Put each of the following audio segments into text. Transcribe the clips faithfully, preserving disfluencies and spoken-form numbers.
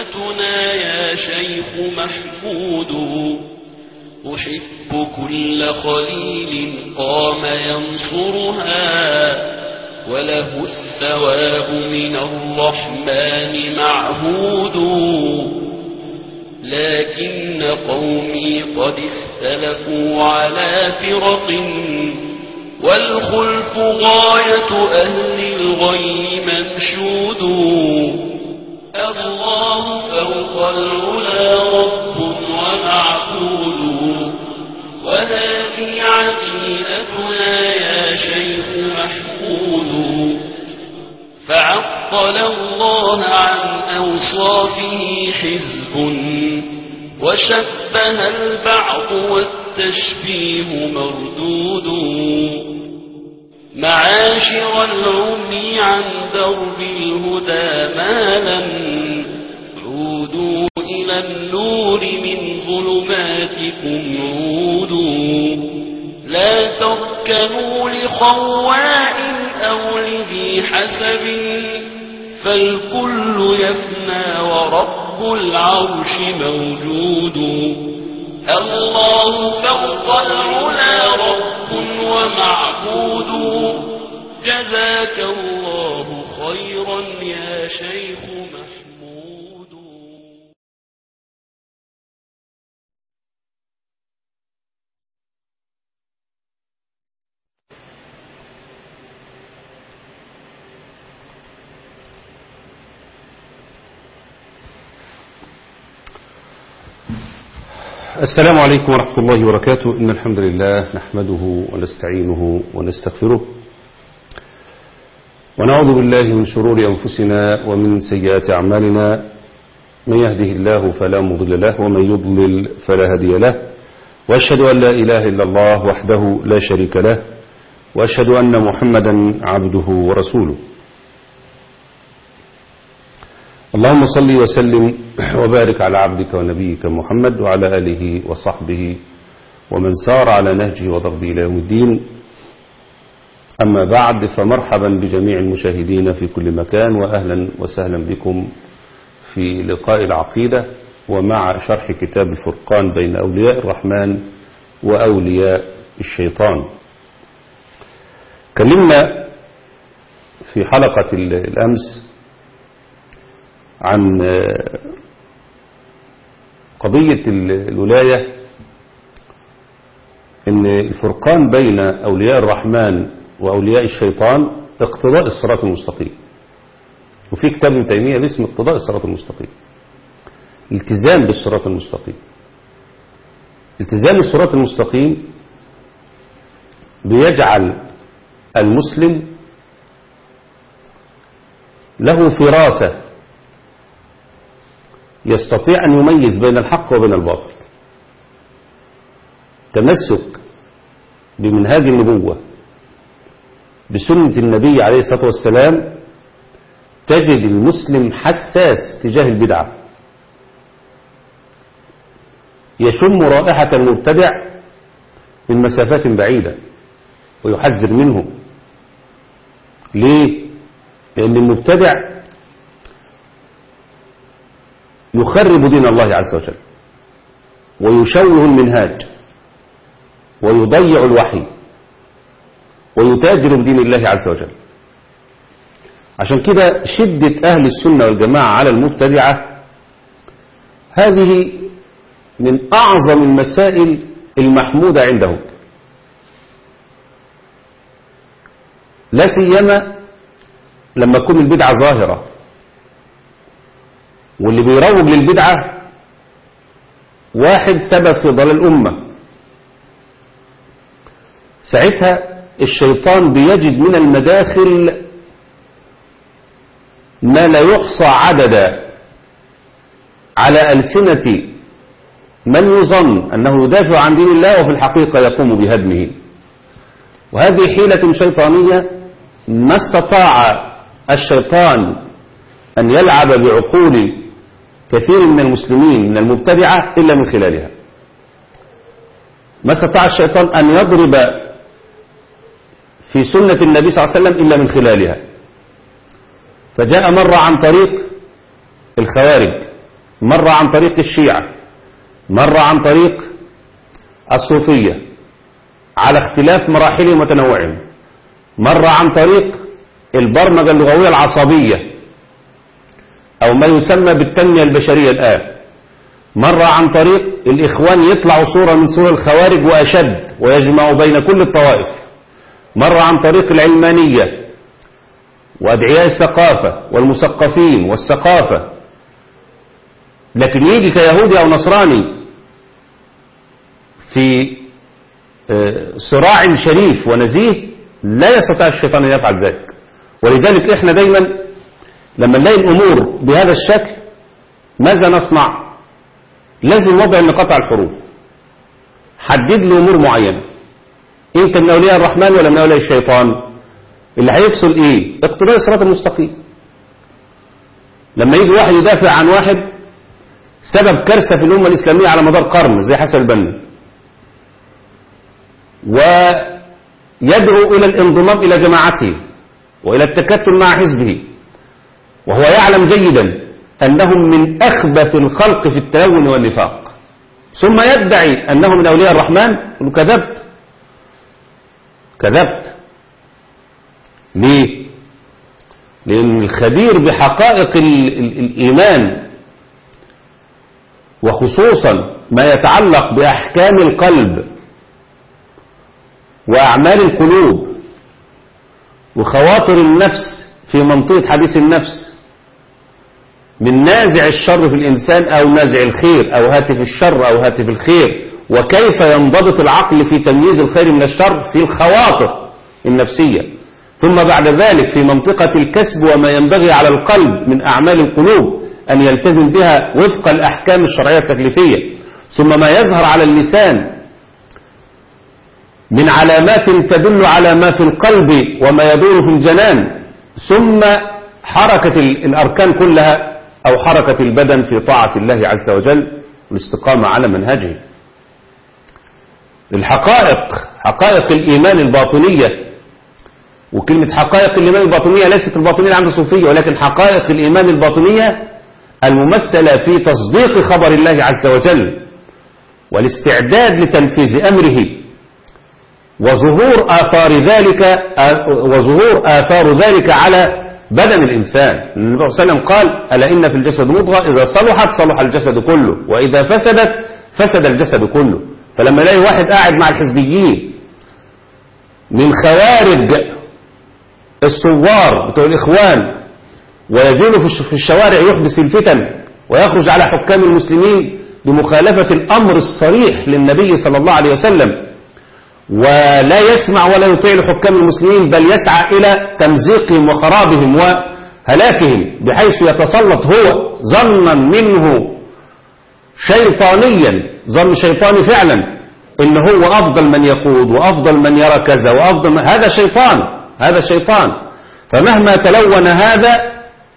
عقيدتنا يا شيخ محمود. أحب كل خليل قام ينصرها، وله الثواب من الرحمن معهود. لكن قومي قد اختلفوا على فرق، والخلف غاية أهل الغي منشود. الله فوق العلا رب ومعبود، وهذه عقيدتنا يا شيخ محمود. فعطل الله عن أوصافه حزب، وشبه البعض والتشبيه مردود. معاشر العمي عن درب الهدى مالا، عودوا إلى النور من ظلماتكم عودوا. لا تركنوا لخواء أو لذي حسب، فالكل يفنى ورب العرش موجود. الله فوق العلا رب ومعبود، جزاك الله خيرا يا شيخ محمود. السلام عليكم ورحمة الله وبركاته. إن الحمد لله نحمده ونستعينه ونستغفره، ونعوذ بالله من شرور أنفسنا ومن سيئات أعمالنا. من يهده الله فلا مضل له، ومن يضلل فلا هادي له. وأشهد أن لا إله إلا الله وحده لا شريك له، وأشهد أن محمدا عبده ورسوله. اللهم صل وسلم وبارك على عبدك ونبيك محمد وعلى آله وصحبه ومن سار على نهجه وضربه إلى يوم الدين. أما بعد، فمرحبا بجميع المشاهدين في كل مكان، وأهلا وسهلا بكم في لقاء العقيدة ومع شرح كتاب الفرقان بين أولياء الرحمن وأولياء الشيطان. كلمنا في حلقة الأمس عن قضية الولاية، إن الفرقان بين أولياء الرحمن وأولياء الشيطان اقتضاء الصراط المستقيم. وفي كتاب ابن تيمية باسم اقتضاء الصراط المستقيم، التزام بالصراط المستقيم. التزام الصراط المستقيم بيجعل المسلم له فراسة يستطيع أن يميز بين الحق وبين الباطل. تمسك بمنهاج النبوة بسنة النبي عليه الصلاة والسلام، تجد المسلم حساس تجاه البدعة، يشم رائحة المبتدع من مسافات بعيدة ويحذر منه. ليه؟ لأن المبتدع يخرب دين الله عز وجل، ويشوه المنهاج، ويضيع الوحي، ويتاجر بدين الله عز وجل. عشان كده شدة أهل السنة والجماعة على المبتدعة هذه من أعظم المسائل المحمودة عندهم، لا سيما لما تكون البدعة ظاهرة، واللي بيروج للبدعة واحد سبب في ضلال الأمة. ساعتها الشيطان بيجد من المداخل ما لا يحصى عددا على ألسنة من يظن أنه يدافع عن دين الله وفي الحقيقة يقوم بهدمه. وهذه حيلة شيطانية ما استطاع الشيطان أن يلعب بعقول كثير من المسلمين من المبتدعة إلا من خلالها. ما استطاع الشيطان أن يضرب في سنة النبي صلى الله عليه وسلم إلا من خلالها. فجاء مرة عن طريق الخوارج مرة عن طريق الشيعة، مرة عن طريق الصوفية على اختلاف مراحلهم وتنوعهم، مرة عن طريق البرمجة اللغوية العصبية أو ما يسمى بالتنمية البشرية الآن، مرة عن طريق الإخوان يطلعوا صورة من صور الخوارج وأشد ويجمعوا بين كل الطوائف، مرة عن طريق العلمانية وأدعياء الثقافة والمثقفين والثقافة. لكن يجي كيهودي أو نصراني في صراع شريف ونزيه لا يستطيع الشيطان أن يفعل ذلك. ولذلك إحنا دايما لما نلاقي الأمور بهذا الشكل ماذا نصنع؟ لازم وضع نقاط على الحروف، حدد له أمور معينة، أنت من أولياء الرحمن ولا من أولياء الشيطان؟ اللي هيفصل إيه؟ اقتضاء الصراط المستقيم. لما يجي واحد يدافع عن واحد سبب كارثة في الأمة الإسلامية على مدار قرن زي حسن البنا ويدعو إلى الانضمام إلى جماعته وإلى التكتل مع حزبه وهو يعلم جيدا أنهم من أخبث الخلق في التلون والنفاق، ثم يدعي أنه من أولياء الرحمن، يقول كذبت كذبت. ليه؟ لأن الخبير بحقائق الإيمان وخصوصا ما يتعلق بأحكام القلب وأعمال القلوب وخواطر النفس في منطقة حديث النفس من نازع الشر في الإنسان أو نازع الخير أو هاتف الشر أو هاتف الخير، وكيف ينضبط العقل في تمييز الخير من الشر في الخواطر النفسية، ثم بعد ذلك في منطقة الكسب وما ينبغي على القلب من أعمال القلوب أن يلتزم بها وفق الأحكام الشرعية التكليفية، ثم ما يظهر على اللسان من علامات تدل على ما في القلب وما يدور في الجنان، ثم حركة الأركان كلها أو حركة البدن في طاعة الله عز وجل والاستقامة على منهجه. الحقائق حقائق الإيمان الباطنية، وكلمة حقائق الإيمان الباطنية ليست الباطنية عند الصوفية، ولكن حقائق الإيمان الباطنية الممثلة في تصديق خبر الله عز وجل والاستعداد لتنفيذ أمره وظهور آثار ذلك وظهور آثار ذلك على بدن الإنسان. النبي صلى الله عليه وسلم قال: ألا إن في الجسد مضغة إذا صلحت صلح الجسد كله وإذا فسدت فسد الجسد كله. فلما يلاقي واحد قاعد مع الحزبيين من خوارج الثوار بتوع الإخوان ويجول في الشوارع يحدث الفتن ويخرج على حكام المسلمين بمخالفة الأمر الصريح للنبي صلى الله عليه وسلم، ولا يسمع ولا يطيع لحكام المسلمين بل يسعى إلى تمزيقهم وخرابهم وهلاكهم، بحيث يتسلط هو ظنا منه شيطانيا، ظن شيطاني فعلا إن هو أفضل من يقود وأفضل من يرى كذا وأفضل من هذا شيطان هذا شيطان. فمهما تلون هذا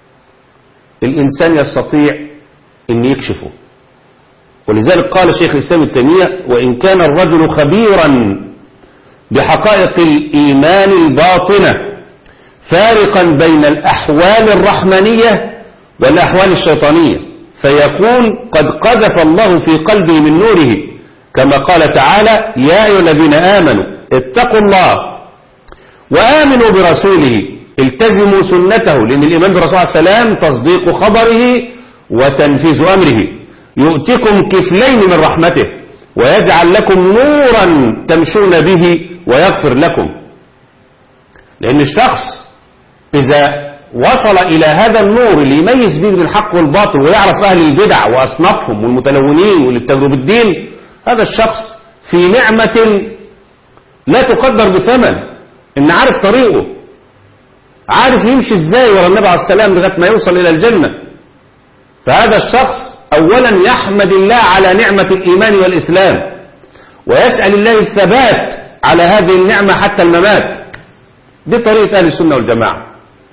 الإنسان يستطيع أن يكشفه. ولذلك قال شيخ الإسلام ابن تيمية: وإن كان الرجل خبيرا بحقائق الإيمان الباطنة فارقا بين الأحوال الرحمانية والأحوال الشيطانية، فيكون قد قذف الله في قلبه من نوره، كما قال تعالى: يا أيها الذين آمنوا اتقوا الله وآمنوا برسوله التزموا سنته، لأن الإيمان برسول الله السلام تصديق خبره وتنفيذ أمره. يؤتكم كفلين من رحمته ويجعل لكم نورا تمشون به ويغفر لكم. لأن الشخص إذا وصل إلى هذا النور اللي يميز به بين الحق والباطل ويعرف أهل البدع وأصنافهم والمتلونين واللي بتجروا بالدين، هذا الشخص في نعمة لا تقدر بثمن، إن عارف طريقه، عارف يمشي إزاي ورا النبي عليه السلام لغاية ما يوصل إلى الجنة. فهذا الشخص أولا يحمد الله على نعمة الإيمان والإسلام ويسأل الله الثبات على هذه النعمة حتى الممات. دي طريقة أهل السنة والجماعة.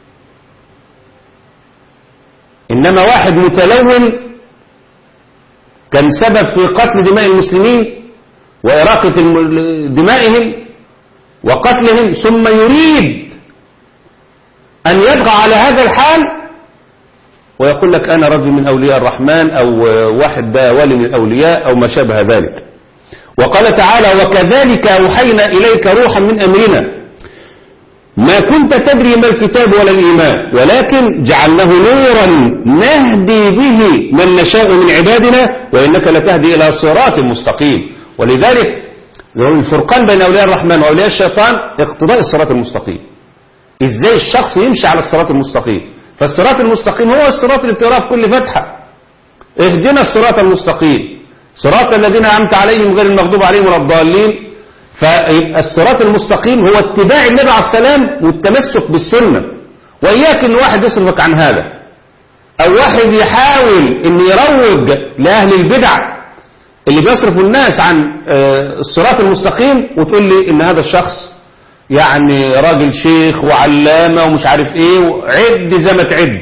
إنما واحد متلون كان سبب في قتل دماء المسلمين وإراقة دمائهم وقتلهم، ثم يريد أن يبقى على هذا الحال ويقول لك أنا رجل من أولياء الرحمن أو واحد ده ولي من الأولياء أو ما شابه ذلك. وقال تعالى وكذلك أوحينا إليك روحا من أمرنا ما كنت تدري ما الكتاب ولا الإيمان ولكن جعلناه نورا نهدي به من نشاء من عبادنا وإنك لتهدي إلى صراط مستقيم. ولذلك الفرقان بين أولياء الرحمن وأولياء الشيطان اقتضاء الصراط المستقيم. إزاي الشخص يمشي على الصراط المستقيم؟ فالصراط المستقيم هو الصراط اللي بتقراه في كل فتحة اهدنا الصراط المستقيم صراط الذين أنعمت عليهم غير المغضوب عليهم ولا الضالين. فالصراط المستقيم هو اتباع النبي عليه السلام والتمسك بالسنة. وإياك إن واحد يصرفك عن هذا أو واحد يحاول إن يروج لأهل البدع اللي بيصرفوا الناس عن الصراط المستقيم وتقول لي إن هذا الشخص يعني راجل شيخ وعلامة ومش عارف إيه وعد زي ما تعد.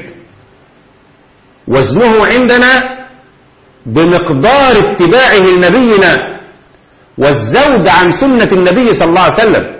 وزنه عندنا بمقدار اتباعه لنبينا والزود عن سنة النبي صلى الله عليه وسلم.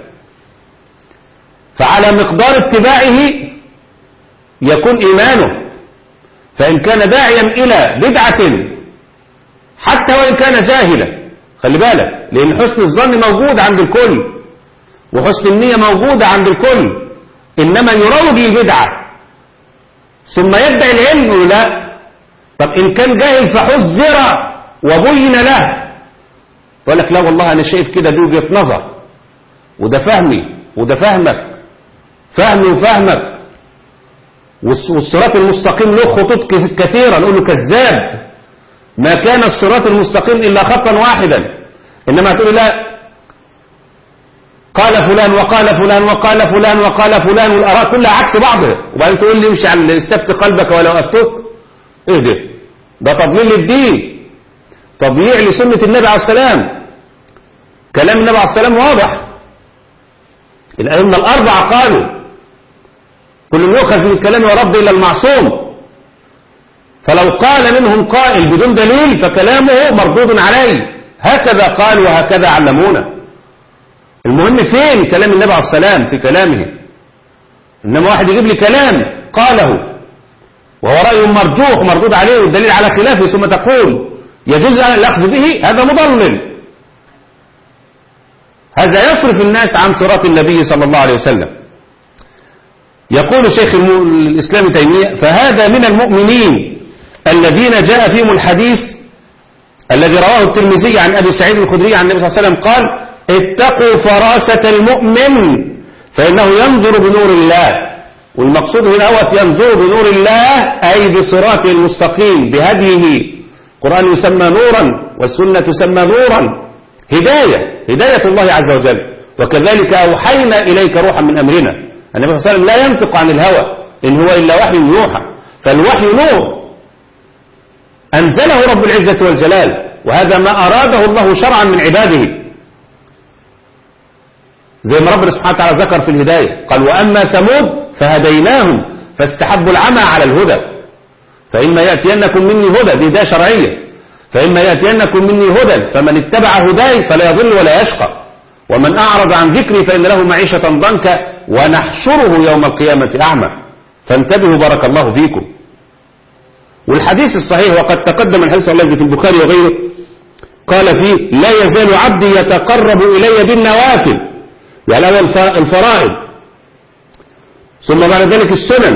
فعلى مقدار اتباعه يكون إيمانه. فإن كان داعيا إلى بدعة حتى وإن كان جاهلا خلي بالك لأن حسن الظن موجود عند الكل وحسن النية موجودة عند الكل إنما يروج البدعة ثم يدعي العلم لا. طب إن كان جاهل فحذر وبين له يقول لك لا والله أنا شايف كده دي وجهة نظر وده فهمي وده فهمك فهمي وفهمك والصراط المستقيم له خطوط كثيرة نقول له كذاب ما كان الصراط المستقيم إلا خطا واحدا. إنما تقول لا قال فلان وقال فلان وقال فلان وقال فلان والآراء كلها عكس بعضها وبعدين تقول لي امشي على استفت قلبك ولو أفتوك. ايه ده ده تضليل للدين تضييع لسنة النبي عليه السلام. كلام النبي عليه السلام واضح. الأئمة الأربعة قالوا كل يؤخذ من كلام رب إلا المعصوم. فلو قال منهم قائل بدون دليل فكلامه مردود عليه. هكذا قال وهكذا علمونا. المهم فين كلام النبي عليه السلام في كلامه. إنما واحد يجيب لي كلام قاله وهو رأي مرجوح مردود عليه والدليل على خلافه ثم تقول يجوز الأخذ به هذا مضلل. هذا يصرف الناس عن صراط النبي صلى الله عليه وسلم. يقول شيخ الإسلام تيمية فهذا من المؤمنين الذين جاء فيهم الحديث الذي رواه الترمذي عن أبي سعيد الخدري عن النبي صلى الله عليه وسلم قال اتقوا فراسة المؤمن فإنه ينظر بنور الله. والمقصود هنا هو ينظر بنور الله أي بصراطه المستقيم بهديه. القرآن يسمى نورا والسنة تسمى نورا هداية هداية الله عز وجل. وكذلك أوحينا إليك روحا من أمرنا. النبي صلى الله عليه وسلم لا ينطق عن الهوى إن هو إلا وحي يوحى. فالوحي نور أنزله رب العزة والجلال وهذا ما أراده الله شرعا من عباده زي ما ربنا سبحانه وتعالى ذكر في الهداية قال وأما ثمود فهديناهم فاستحبوا العمى على الهدى فإما يأتينكم مني هدى دي هداية شرعية فإما يأتينكم مني هدى فمن اتبع هداي فلا يضل ولا يشقى ومن أعرض عن ذكري فإن له معيشة ضنكا ونحشره يوم القيامة أعمى. فانتبهوا بارك الله فيكم. والحديث الصحيح وقد تقدم الحديث الذي في البخاري وغيره قال فيه لا يزال عبدي يتقرب إلي بالنوافل يعني أول الفرائض ثم بعد ذلك السنن.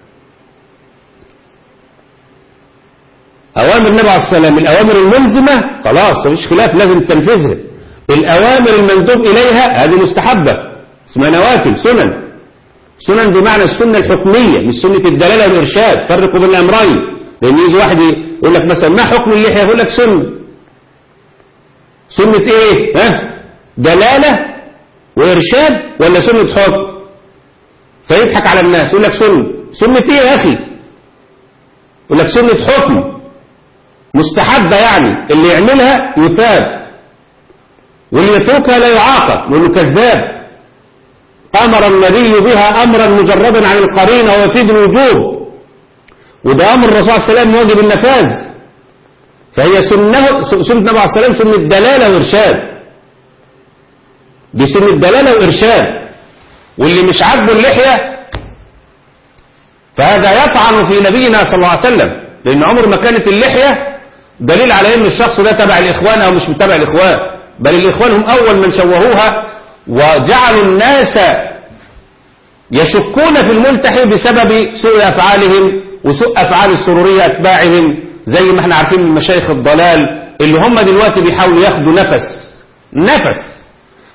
أوامر النبي عليه السلام الأوامر الملزمة خلاص مفيش خلاف لازم تنفذها. الأوامر المندوب إليها هذه مستحبة اسمها نوافل سنن. سنن بمعنى السنة الحكمية مش سنة الدلالة والإرشاد. فرقوا بين الأمرين لأن يجي واحد يقول لك مثلا ما حكم اللحية يقول لك سنة. سنة إيه ها دلالة وإرشاد ولا سنة حكم فيضحك على الناس يقول لك سنة. سنة إيه يا أخي يقول لك سنة حكم مستحبة يعني اللي يعملها يثاب واللي يتركها لا يعاقب لأنه كذاب. أمر النبي بها أمرا مجردا عن القرينة ويفيد الوجوب وده أمر الرسول صلى الله عليه وسلم واجب النفاذ. فهي سنة سنة النبي عليه السلام سنة دلالة وإرشاد دي سنة دلالة وإرشاد. واللي مش عاجبه اللحية فهذا يطعن في نبينا صلى الله عليه وسلم، لأن عمر ما كانت اللحية دليل على أن الشخص ده تبع الإخوان أو مش متبع الإخوان، بل الإخوان هم أول من شوهوها وجعلوا الناس يشكون في الملتحي بسبب سوء أفعالهم وسوء أفعال السرورية أتباعهم، زي ما احنا عارفين من مشايخ الضلال اللي هم دلوقتي بيحاولوا ياخدوا نفس نفس.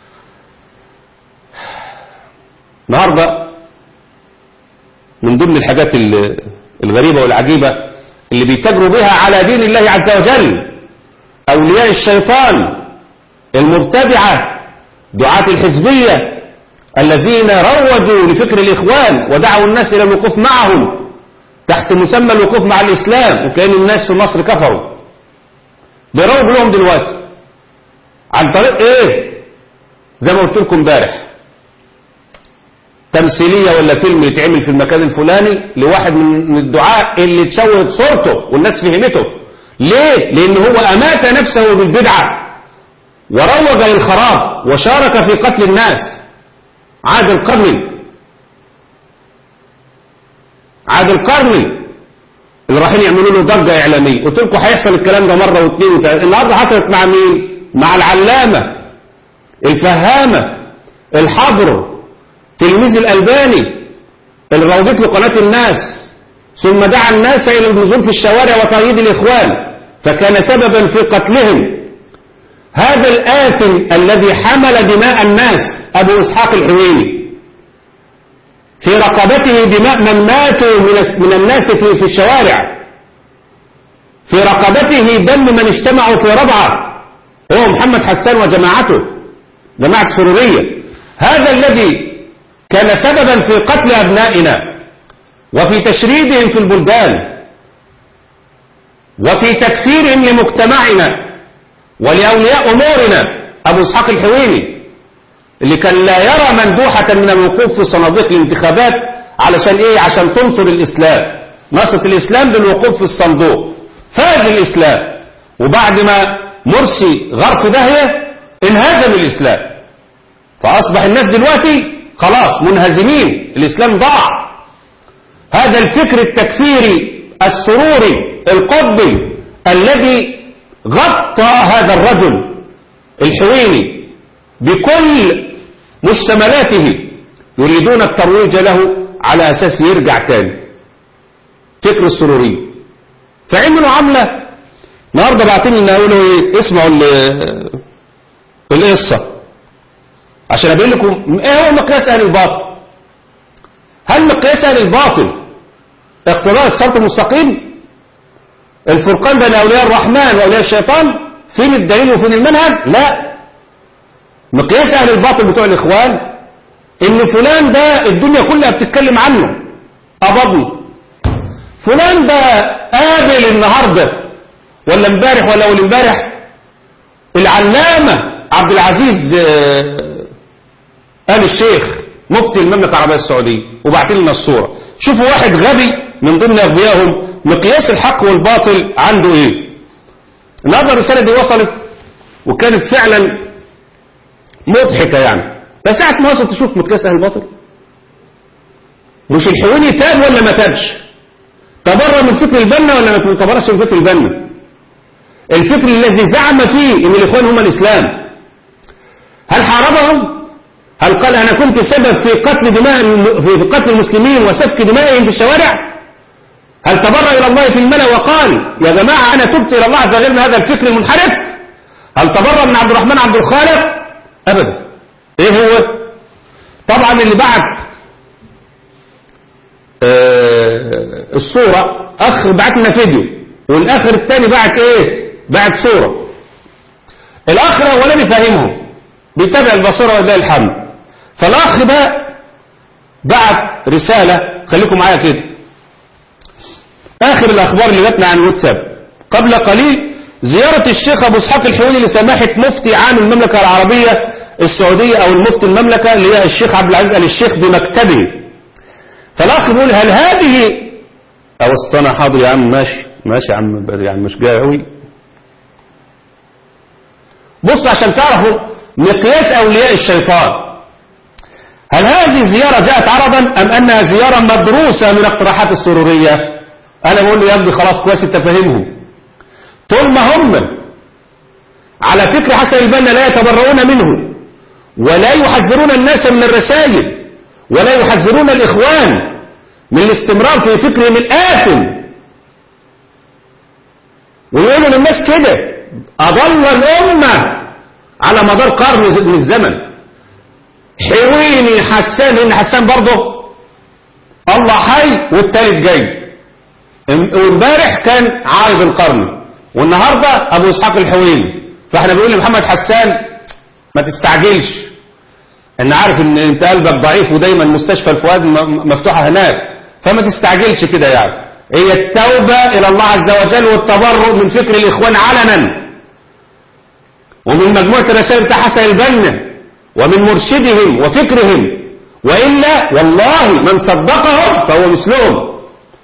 النهارده من ضمن الحاجات الغريبة والعجيبة اللي بيتجروا بها على دين الله عز وجل أولياء الشيطان المبتدعة دعاة الحزبية الذين روجوا لفكر الإخوان ودعوا الناس إلى الوقوف معهم تحت مسمى الوقوف مع الإسلام، وكأن الناس في مصر كفروا. بيروجوا لهم دلوقتي عن طريق إيه؟ زي ما قلت لكم امبارح، تمثيلية ولا فيلم يتعمل في المكان الفلاني لواحد من الدعاء اللي تشوهت صورته والناس فهمته. ليه؟ لأن هو أمات نفسه بالبدعة وروج للخراب وشارك في قتل الناس. عاد القرني عاد القرني اللي رايحين يعملوا له ضجة إعلامية، قلت لكم هيحصل الكلام ده مرة واثنين وثلاثة. النهارده حصلت مع مين؟ مع العلامة الفهامة الحبر تلميذ الألباني اللي روجت له قناة الناس، ثم دعا الناس إلى النزول في الشوارع وتأييد الإخوان، فكان سببا في قتلهم. هذا الآثم الذي حمل دماء الناس أبو إسحاق الحويني، في رقبته دماء من ماتوا من الناس في في الشوارع، في رقبته دم من اجتمعوا في ربعة، هو محمد حسان وجماعته جماعة السرورية. هذا الذي كان سببا في قتل أبنائنا وفي تشريدهم في البلدان وفي تكفيرهم لمجتمعنا ولأولياء أمورنا، أبو إسحاق الحويني اللي كان لا يرى مندوحة من الوقوف في صناديق الانتخابات علشان إيه؟ عشان تنصر الإسلام، نصرة الإسلام بالوقوف في الصندوق. فاز الإسلام، وبعد ما مرسي غرف داهية انهزم الإسلام، فأصبح الناس دلوقتي خلاص منهزمين، الإسلام ضاع. هذا الفكر التكفيري السروري القطبي الذي غطى هذا الرجل الحويني بكل مشتملاته يريدون الترويج له على أساس يرجع تاني فكر السروري. فعملوا عملة النهارده باعتين لنا يقولوا ايه، اسمعوا القصة عشان أبين لكم ايه هو مقياس أهل الباطل. هل مقياس أهل الباطل اقتضاء الصراط المستقيم، الفرقان بين أولياء الرحمن وأولياء الشيطان؟ فين الدليل وفين المنهج؟ لا، مقياس أهل الباطل بتوع الإخوان إن فلان ده الدنيا كلها بتتكلم عنه، أبضني فلان ده قابل النهاردة ولا امبارح ولا أول امبارح العلامة عبد العزيز آل الشيخ مفتي المملكة العربية السعودية، وبعتين لنا الصورة. شوفوا واحد غبي من ضمن أغبيائهم مقياس الحق والباطل عنده إيه. النهارده الرسالة دي وصلت وكانت فعلا مضحكة يعني، فساعة ما وصلت تشوف مقياس أهل الباطل، مش الحويني تاب ولا ما تابش، تبرر من فكر البنا ولا ما تبررش من فكر البنا، الفكر الذي زعم فيه ان الاخوان هم الاسلام. هل حاربهم؟ هل قال انا كنت سبب في قتل دماء في قتل المسلمين وسفك دمائهم في الشوارع؟ هل تبرأ الى الله في الملأ وقال يا جماعه انا تبت الى الله عز وجل من هذا الفكر المنحرف؟ هل تبرأ من عبد الرحمن عبد الخالق؟ ابدا. ايه هو؟ طبعا اللي بعت آه الصوره اخ بعت لنا فيديو، والاخر الثاني بعت ايه؟ بعت صورة. الأخ الأولاني فاهمهم بيتابع البصيرة ولله الحمد، فالأخ ده بعت رسالة، خليكم معايا كده، آخر الأخبار اللي جاتنا عن الواتساب قبل قليل: زيارة الشيخ أبو إسحاق الحويني لسماحة مفتي عام المملكة العربية السعودية أو المفتي المملكة اللي هي الشيخ عبد العزيز آل الشيخ بمكتبه. فالأخ بيقول هل هذه أو استنى حاضر يا عم، ماشي ماشي يا عم، يعني مش جاي قوي. بص عشان تعرفوا مقياس أولياء الشيطان. هل هذه الزيارة جاءت عرضا أم أنها زيارة مدروسة من اقتراحات السرورية؟ أنا بقول له يا ابني خلاص كويس انت فاهمهم. طول ما هم على فكر حسن البنا لا يتبرؤون منه ولا يحذرون الناس من الرسائل ولا يحذرون الإخوان من الاستمرار في فكرهم الآثم، ويقولوا للناس كده أضل الأمة على مدار قرن من الزمن. حويني حسان، لأن حسان برضه الله حي والتالت جاي، وامبارح كان عارض القرن والنهاردة أبو إسحاق الحويني. فاحنا بنقول لمحمد حسان ما تستعجلش، أنا عارف إن أنت قلبك ضعيف ودايما مستشفى الفؤاد مفتوحة هناك، فما تستعجلش كده. يعني هي التوبة إلى الله عز وجل والتبرؤ من فكر الإخوان علنا ومن مجموعة الرسائل بتاع حسن البنا ومن مرشدهم وفكرهم، وإلا والله من صدقهم فهو مثلهم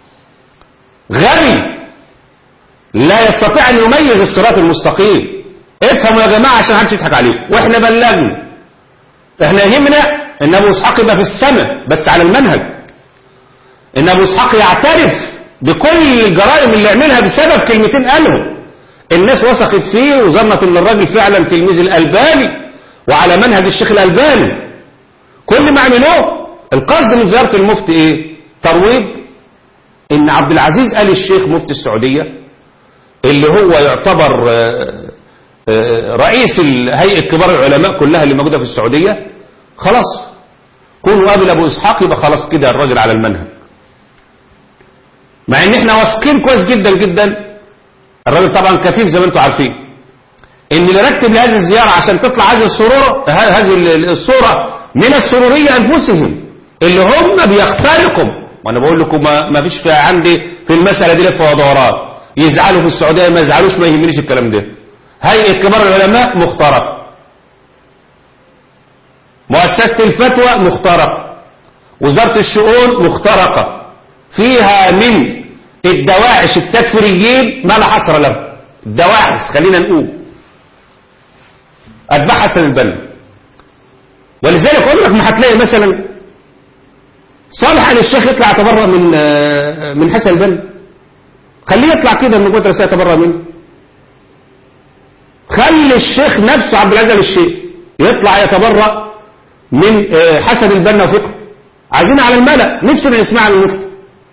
غبي لا يستطيع أن يميز الصراط المستقيم. افهموا يا جماعة عشان محدش يضحك عليكم، واحنا بلغنا. احنا يهمنا ان ابو اسحاق يبقى في السماء بس على المنهج، ان ابو اسحاق يعترف بكل الجرائم اللي عملها بسبب كلمتين قالهم. الناس وثقت فيه وظنت ان الراجل فعلا تلميذ الألباني وعلى منهج الشيخ الألباني. كل ما عملوه القصد من زيارة المفتي ايه؟ ترويج ان عبد العزيز آل الشيخ مفتي السعودية اللي هو يعتبر رئيس هيئة كبار العلماء كلها اللي موجودة في السعودية، خلاص كونوا قابل ابو اسحاق يبقى خلاص كده الراجل على المنهج. مع ان احنا واثقين كويس جدا جدا، الراجل طبعا كفيف زي ما انتم عارفين، ان اللي رتب لهذه الزيارة عشان تطلع هذه الصورة هذه الصورة من السرورية انفسهم اللي هم بيخترقوا. وانا بقول لكم ما, ما فيش فيها عندي في المسألة دي لفة ودوران، يزعلوا في السعودية ما يزعلوش ما يهمنيش الكلام ده. هيئة كبار العلماء مخترق، مؤسسة الفتوى مخترق، وزارة الشؤون مخترقة، فيها من الدواعش التكفيريين ما لا حصر له. الدواعش خلينا نقول أتباع حسن البنا. ولذلك أقول لك ما هتلاقي مثلا صالح آل الشيخ يطلع يتبرأ من من حسن البنا، خليه يطلع كده من قوة رسالة يتبرأ منه. خلي الشيخ نفسه عبد العزيز آل الشيخ يطلع يتبرأ من حسن البنا وفقه. عايزين على الملأ نفسنا نسمع من المفتي.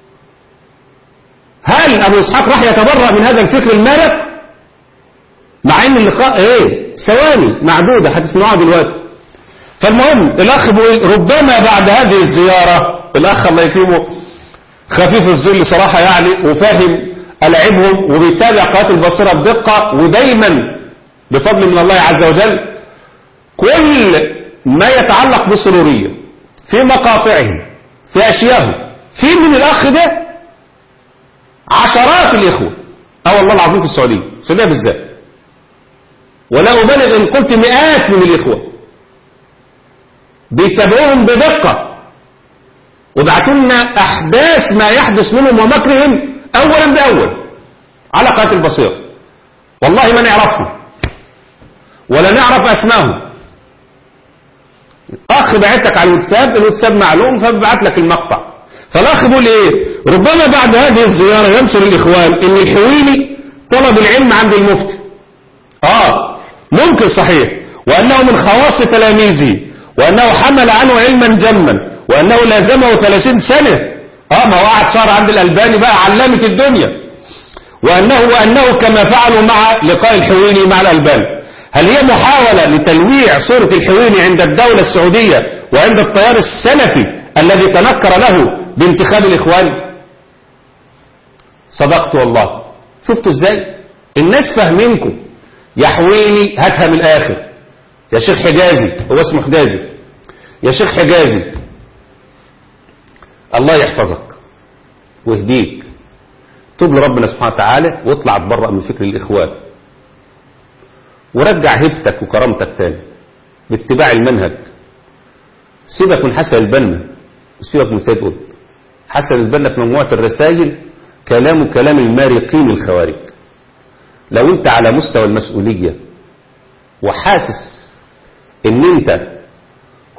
هل ابو اسحاق راح يتبرأ من هذا الفكر المارق؟ مع ان اللقاء ايه ثواني معدودة هتسمعوها دلوقتي. فالمهم الاخ بيقول ربما بعد هذه الزيارة، الاخ الله يكرمه خفيف الظل صراحة يعني وفاهم ألعبهم وبيتابع قناة البصيرة بدقة، ودايما بفضل من الله عز وجل كل ما يتعلق بالسرورية في مقاطعهم في أشيائهم في من الأخ ده عشرات الإخوة، أو والله العظيم في السعودية السعودية بالذات، ولا أبالغ إن قلت مئات من الإخوة بيتابعوهم بدقة وبعتوا لنا أحداث ما يحدث منهم ومكرهم أولا بأول على قناة البصيرة. والله ما نعرفهم ولا نعرف أسمائهم. أخ بعتك على الواتساب، الواتساب معلوم فببعت لك المقطع. فالأخ بيقول إيه؟ ربما بعد هذه الزيارة ينشر الإخوان إن الحويني طلب العلم عند المفتي. آه ممكن صحيح، وأنه من خواص تلاميذه، وأنه حمل عنه علما جما، وأنه لازمه ثلاثين سنة. آه ما وقعد شهر عند الألباني بقى علامة الدنيا. وأنه وأنه كما فعلوا مع لقاء الحويني مع الألباني. هل هي محاولة لتلويع صورة الحويني عند الدولة السعودية وعند التيار السلفي الذي تنكر له بانتخاب الإخوان؟ صدقت والله. شفتوا ازاي الناس فاهمينكم. يا حويني هاتها من الآخر. يا شيخ حجازي، هو اسمه حجازي، يا شيخ حجازي الله يحفظك ويهديك، توب لربنا سبحانه وتعالى واطلع اتبرأ من فكر الإخوان ورجع هيبتك وكرامتك تاني باتباع المنهج. سيبك من حسن البنا وسيبك من سيد قطب. حسن البنا في مجموعة الرسائل كلامه كلام المارقين الخوارج. لو انت على مستوى المسؤولية وحاسس ان انت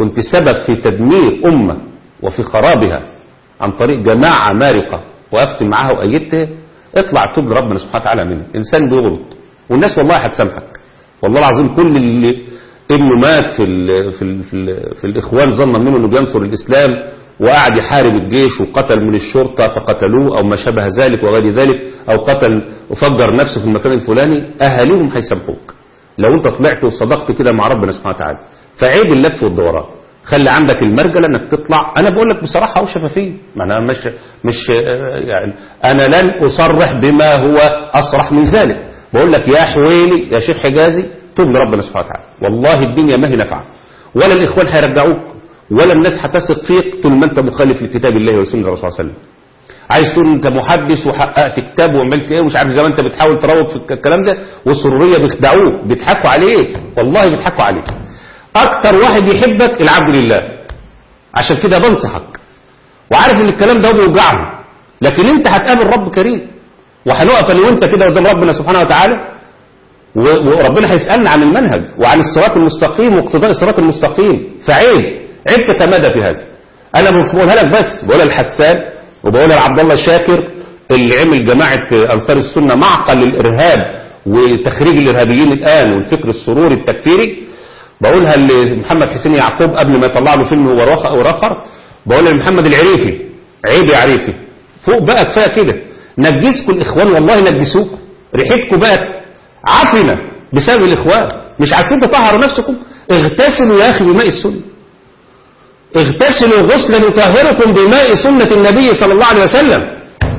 كنت سبب في تدمير أمة وفي خرابها عن طريق جماعة مارقة وقفت معها وأيدتها، اطلع توب لربنا سبحانه وتعالى منه. إنسان بيغلط والناس والله هتسامحك، والله العظيم. كل اللي ابنه مات في ال في ال في, ال في الإخوان ظنا منه أنه بينصر الإسلام وقعد يحارب الجيش وقتل من الشرطة فقتلوه أو ما شابه ذلك وغير ذلك، أو قتل وفجر نفسه في المكان الفلاني، أهاليهم هيسامحوك لو أنت طلعت وصدقت كده مع ربنا سبحانه وتعالى. فعيب اللف والدوران، خلي عندك المرجله انك تطلع. انا بقول لك بصراحه وشفافيه، ما انا مش مش يعني انا لن اصرح بما هو اصرح من ذلك. بقول لك يا حويلي يا شيخ حجازي توب لربنا سبحانه وتعالى، والله الدنيا ما هي نافعه، ولا الاخوان هيرجعوك، ولا الناس هتثق فيك طول ما انت مخالف لكتاب الله وسنه الرسول صلى الله عليه وسلم. عايز تقول انت محدث وحققت كتاب وعملت ايه ومش عارف، زي ما انت بتحاول تروج في الكلام ده، والسروريه بيخدعوك بيضحكوا عليك، والله بيضحكوا عليك. اكتر واحد يحبك العبد لله، عشان كده بنصحك وعارف ان الكلام ده بيوجعهم، لكن انت هتقابل رب كريم وهنقف انا وانت كده قدام ربنا سبحانه وتعالى، وربنا هيسالنا عن المنهج وعن الصراط المستقيم واقتضاء الصراط المستقيم. فعيب عيب تتمادى في هذا. انا مش بقولها لك بس، بقولها للحسان وبقولها لعبد الله الشاكر اللي عمل جماعه انصار السنه معقل للارهاب وتخريج الارهابيين الان والفكر السروري التكفيري، بقولها لمحمد حسين يعقوب قبل ما يطلع له فيلم هو ورخر، بقولها لمحمد العريفي عيب يا عريفي فوق بقى، كفايه كده. نجسكم الاخوان والله نجسوكم، ريحتكم بقت عفنه بسبب الاخوان، مش عارفين تطهروا نفسكم. اغتسلوا يا اخي بماء السنه، اغتسلوا غسلا يطهركم بماء سنه النبي صلى الله عليه وسلم.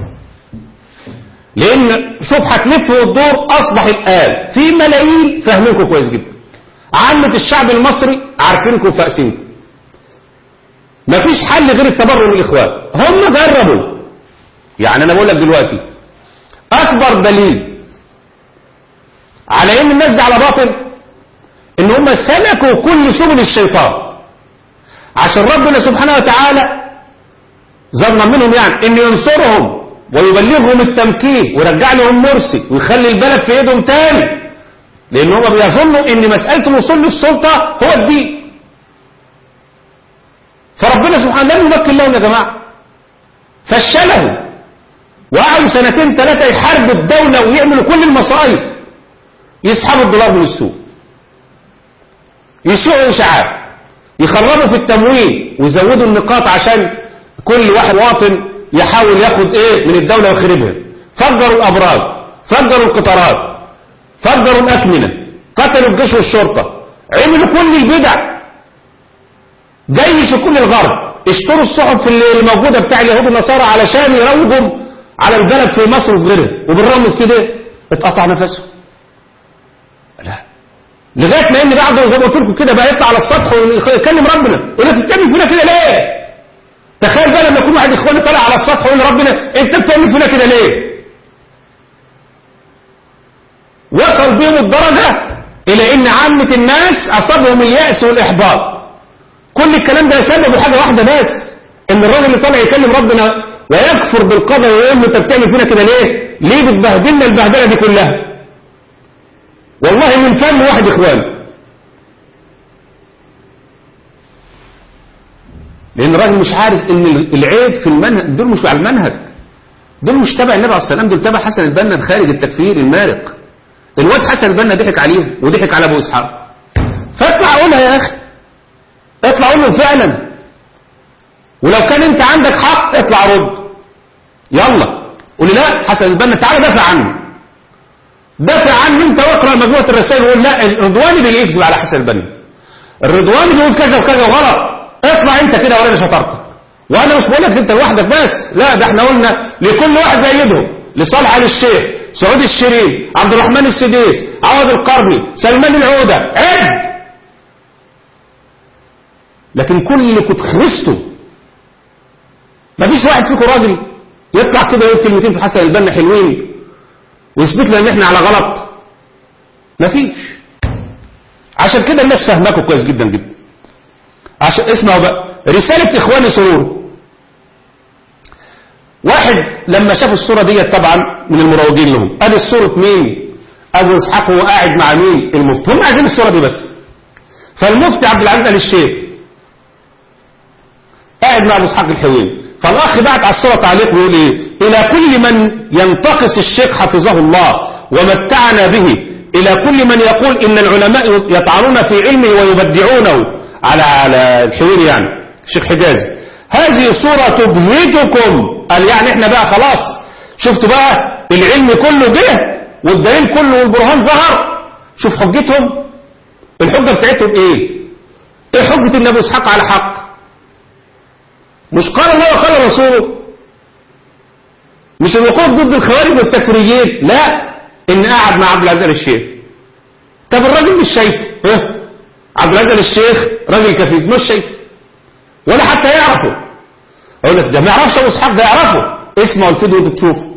لان شوف هتلف وتدور، اصبح الان في ملايين فاهمينكم كويس جدا، عامة الشعب المصري عارفينكم وفاقسينكم. مفيش حل غير التبرع من الإخوان. هم جربوا، يعني أنا بقول لك دلوقتي أكبر دليل على إن الناس دي على باطل إن هم سلكوا كل سبل الشيطان عشان ربنا سبحانه وتعالى ظن منهم يعني إن ينصرهم ويبلغهم التمكين ويرجع لهم مرسي ويخلي البلد في إيدهم تاني، لأن هم بيظنوا إن مسألة الوصول للسلطة هو الدين. فربنا سبحانه لم يمكن لهم يا جماعة، فشلهم وقعدوا سنتين ثلاثة يحاربوا الدولة ويعملوا كل المصائب، يسحبوا الدولار من السوق، يشيعوا إشاعات، يخربوا في التموين ويزودوا النقاط عشان كل واحد واطن يحاول ياخد إيه من الدولة ويخربها. فجروا الأبراج، فجروا القطارات، فجروا الأكمنة، قتلوا الجيش والشرطة، عملوا كل البدع، جيشوا كل الغرب، اشتروا الصحف اللي موجودة بتاع اليهود والنصارى علشان يروجوا على البلد في مصر وفي غيرها، وبالرغم من كده اتقطع نفسه. لا، لغاية ما ان بعده زي ما قلت لكم كده بقى يطلع على السطح ويكلم ربنا، يقول لك بتعمل فينا كده ليه؟ تخيل بقى لما يكون واحد اخواني طالع على السطح ويقول لربنا انت بتعمل فينا كده ليه؟ وصل بهم الدرجة إلى إن عامة الناس أصابهم اليأس والإحباط. كل الكلام ده سببه حاجة واحدة بس، إن الراجل اللي طالع يكلم ربنا ويكفر بالقدر ويقول له أنت بتعمل فينا كده ليه؟ ليه بتبهدلنا البهدلة دي كلها؟ والله من فم واحد إخوان. لأن الراجل مش عارف إن العيب في المنهج، دول مش على المنهج، دول مش تبع النبي عليه السلام، دول تبع حسن البنا الخارج التكفير المارق. الواد حسن البنا ضحك عليهم وضحك على ابو اسحاق. فاطلع قولها يا اخي، اطلع قول له فعلا، ولو كان انت عندك حق اطلع رد، يلا قول لي لا حسن البنا تعالى دافع عنه، دافع عنه انت واقرا مجموعه الرسائل وقول لا الرضواني بيكذب على حسن البنا، الرضواني بيقول كذا وكذا وغلط، اطلع انت كده ولا شطارتك. وانا مش بقول لك انت لوحدك بس، لا ده احنا قلنا لكل واحد بايدهم، لصالح علي الشيخ، سعود الشريف، عبد الرحمن السديس، عوض القرني، سلمان العودة، عد. لكن كل اللي كنت خرجته مفيش واحد فيكم راجل يطلع كده يقول كلمتين في حسن البنا حلوين ويثبت لنا ان احنا على غلط. مفيش. عشان كده الناس فاهماكم كويس جدا جدا. عشان اسمعوا بقى رسالة اخواني سرور. واحد لما شاف الصورة دي طبعا من المروجين لهم، ادي الصورة مين؟ ابو اسحاق هو قاعد مع مين؟ المفتي. هم عايزين الصورة دي بس. فالمفتي عبد العزيز آل الشيخ قاعد مع ابو اسحاق الحويني، فالاخ بعت على الصوره تعليق بيقول ايه: الى كل من ينتقص الشيخ حفظه الله ومتعنا به، الى كل من يقول ان العلماء يطعنون في علمه ويبدعونه على على الحويني يعني الشيخ حجازي، هذه صوره تبهتكم. قال يعني احنا بقى خلاص شفتوا بقى العلم كله جه والدليل كله والبرهان ظهر، شوف حجتهم. الحجه بتاعتهم ايه؟ ايه حجه ان ابو اسحاق على حق؟ مش قال الله وقال رسوله، مش الوقوف ضد الخوارج والتكفيريين، لا، ان قاعد مع عبد العزيز الشيخ. طب الراجل مش شايفه، ها؟ عبد العزيز الشيخ راجل كفيف مش شايفه ولا حتى يعرفه. اقول لك ده ما يعرفش ابو اسحاق، ده يعرفه، اسمعوا الفيديو وانتوا تشوفوا.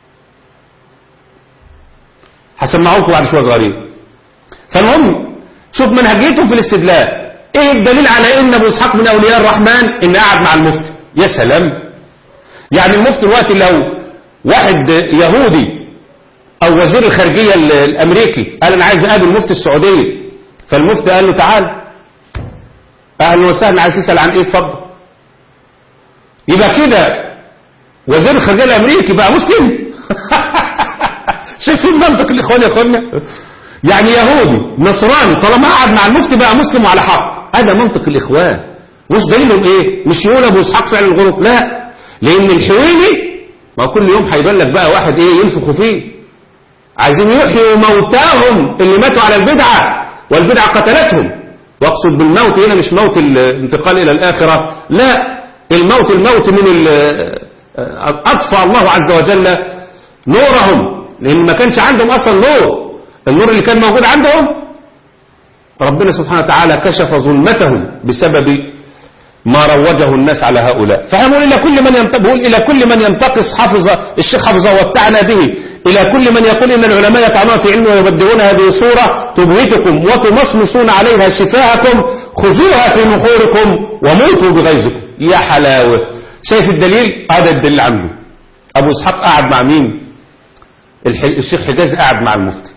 هسمعوكم بعد شويه صغيرين. فالمهم شوف منهجيتهم في الاستدلال. ايه الدليل على ان ابو اسحاق من اولياء الرحمن؟ ان قاعد مع المفتي. يا سلام، يعني المفتي دلوقتي لو واحد يهودي او وزير الخارجيه الامريكي قال انا عايز اقابل مفتي السعوديه، فالمفتي قال له تعال اهلا وسهلا، عايز تسال عن ايه؟ اتفضل. يبقى كده وزير الخارجيه الامريكي بقى مسلم. شايفين منطق الاخوان يا اخوانا؟ يعني يهودي نصراني طالما قعد مع المفتي بقى مسلم على حق. هذا منطق الاخوان. مش دليلهم ايه؟ مش يقول ابو اسحاق فعلا غلط، لا، لان الحويني ما كل يوم هيبان لك بقى واحد ايه ينفخوا فيه، عايزين يحيوا موتاهم اللي ماتوا على البدعه والبدعه قتلتهم. واقصد بالموت هنا مش موت الانتقال الى الاخره، لا، الموت الموت من اطفى الله عز وجل نورهم، لان ما كانش عندهم اصلا نور. النور اللي كان موجود عندهم ربنا سبحانه وتعالى كشف ظلمتهم بسبب ما روجه الناس على هؤلاء. فهنقول إلى كل من ينتقص إلى كل من ينتقص حفظ الشيخ حفظه واتعنا به، إلى كل من يقول إن العلماء يطعنون في علمه ويبدعون هذه صورة تبهتكم وتمصمصون عليها شفاهكم، خذوها في نحوركم وموتوا بغيظكم. يا حلاوة، شايف الدليل؟ هذا الدليل عنده. أبو إسحاق قاعد مع مين؟ الشيخ حجازي قاعد مع المفتي.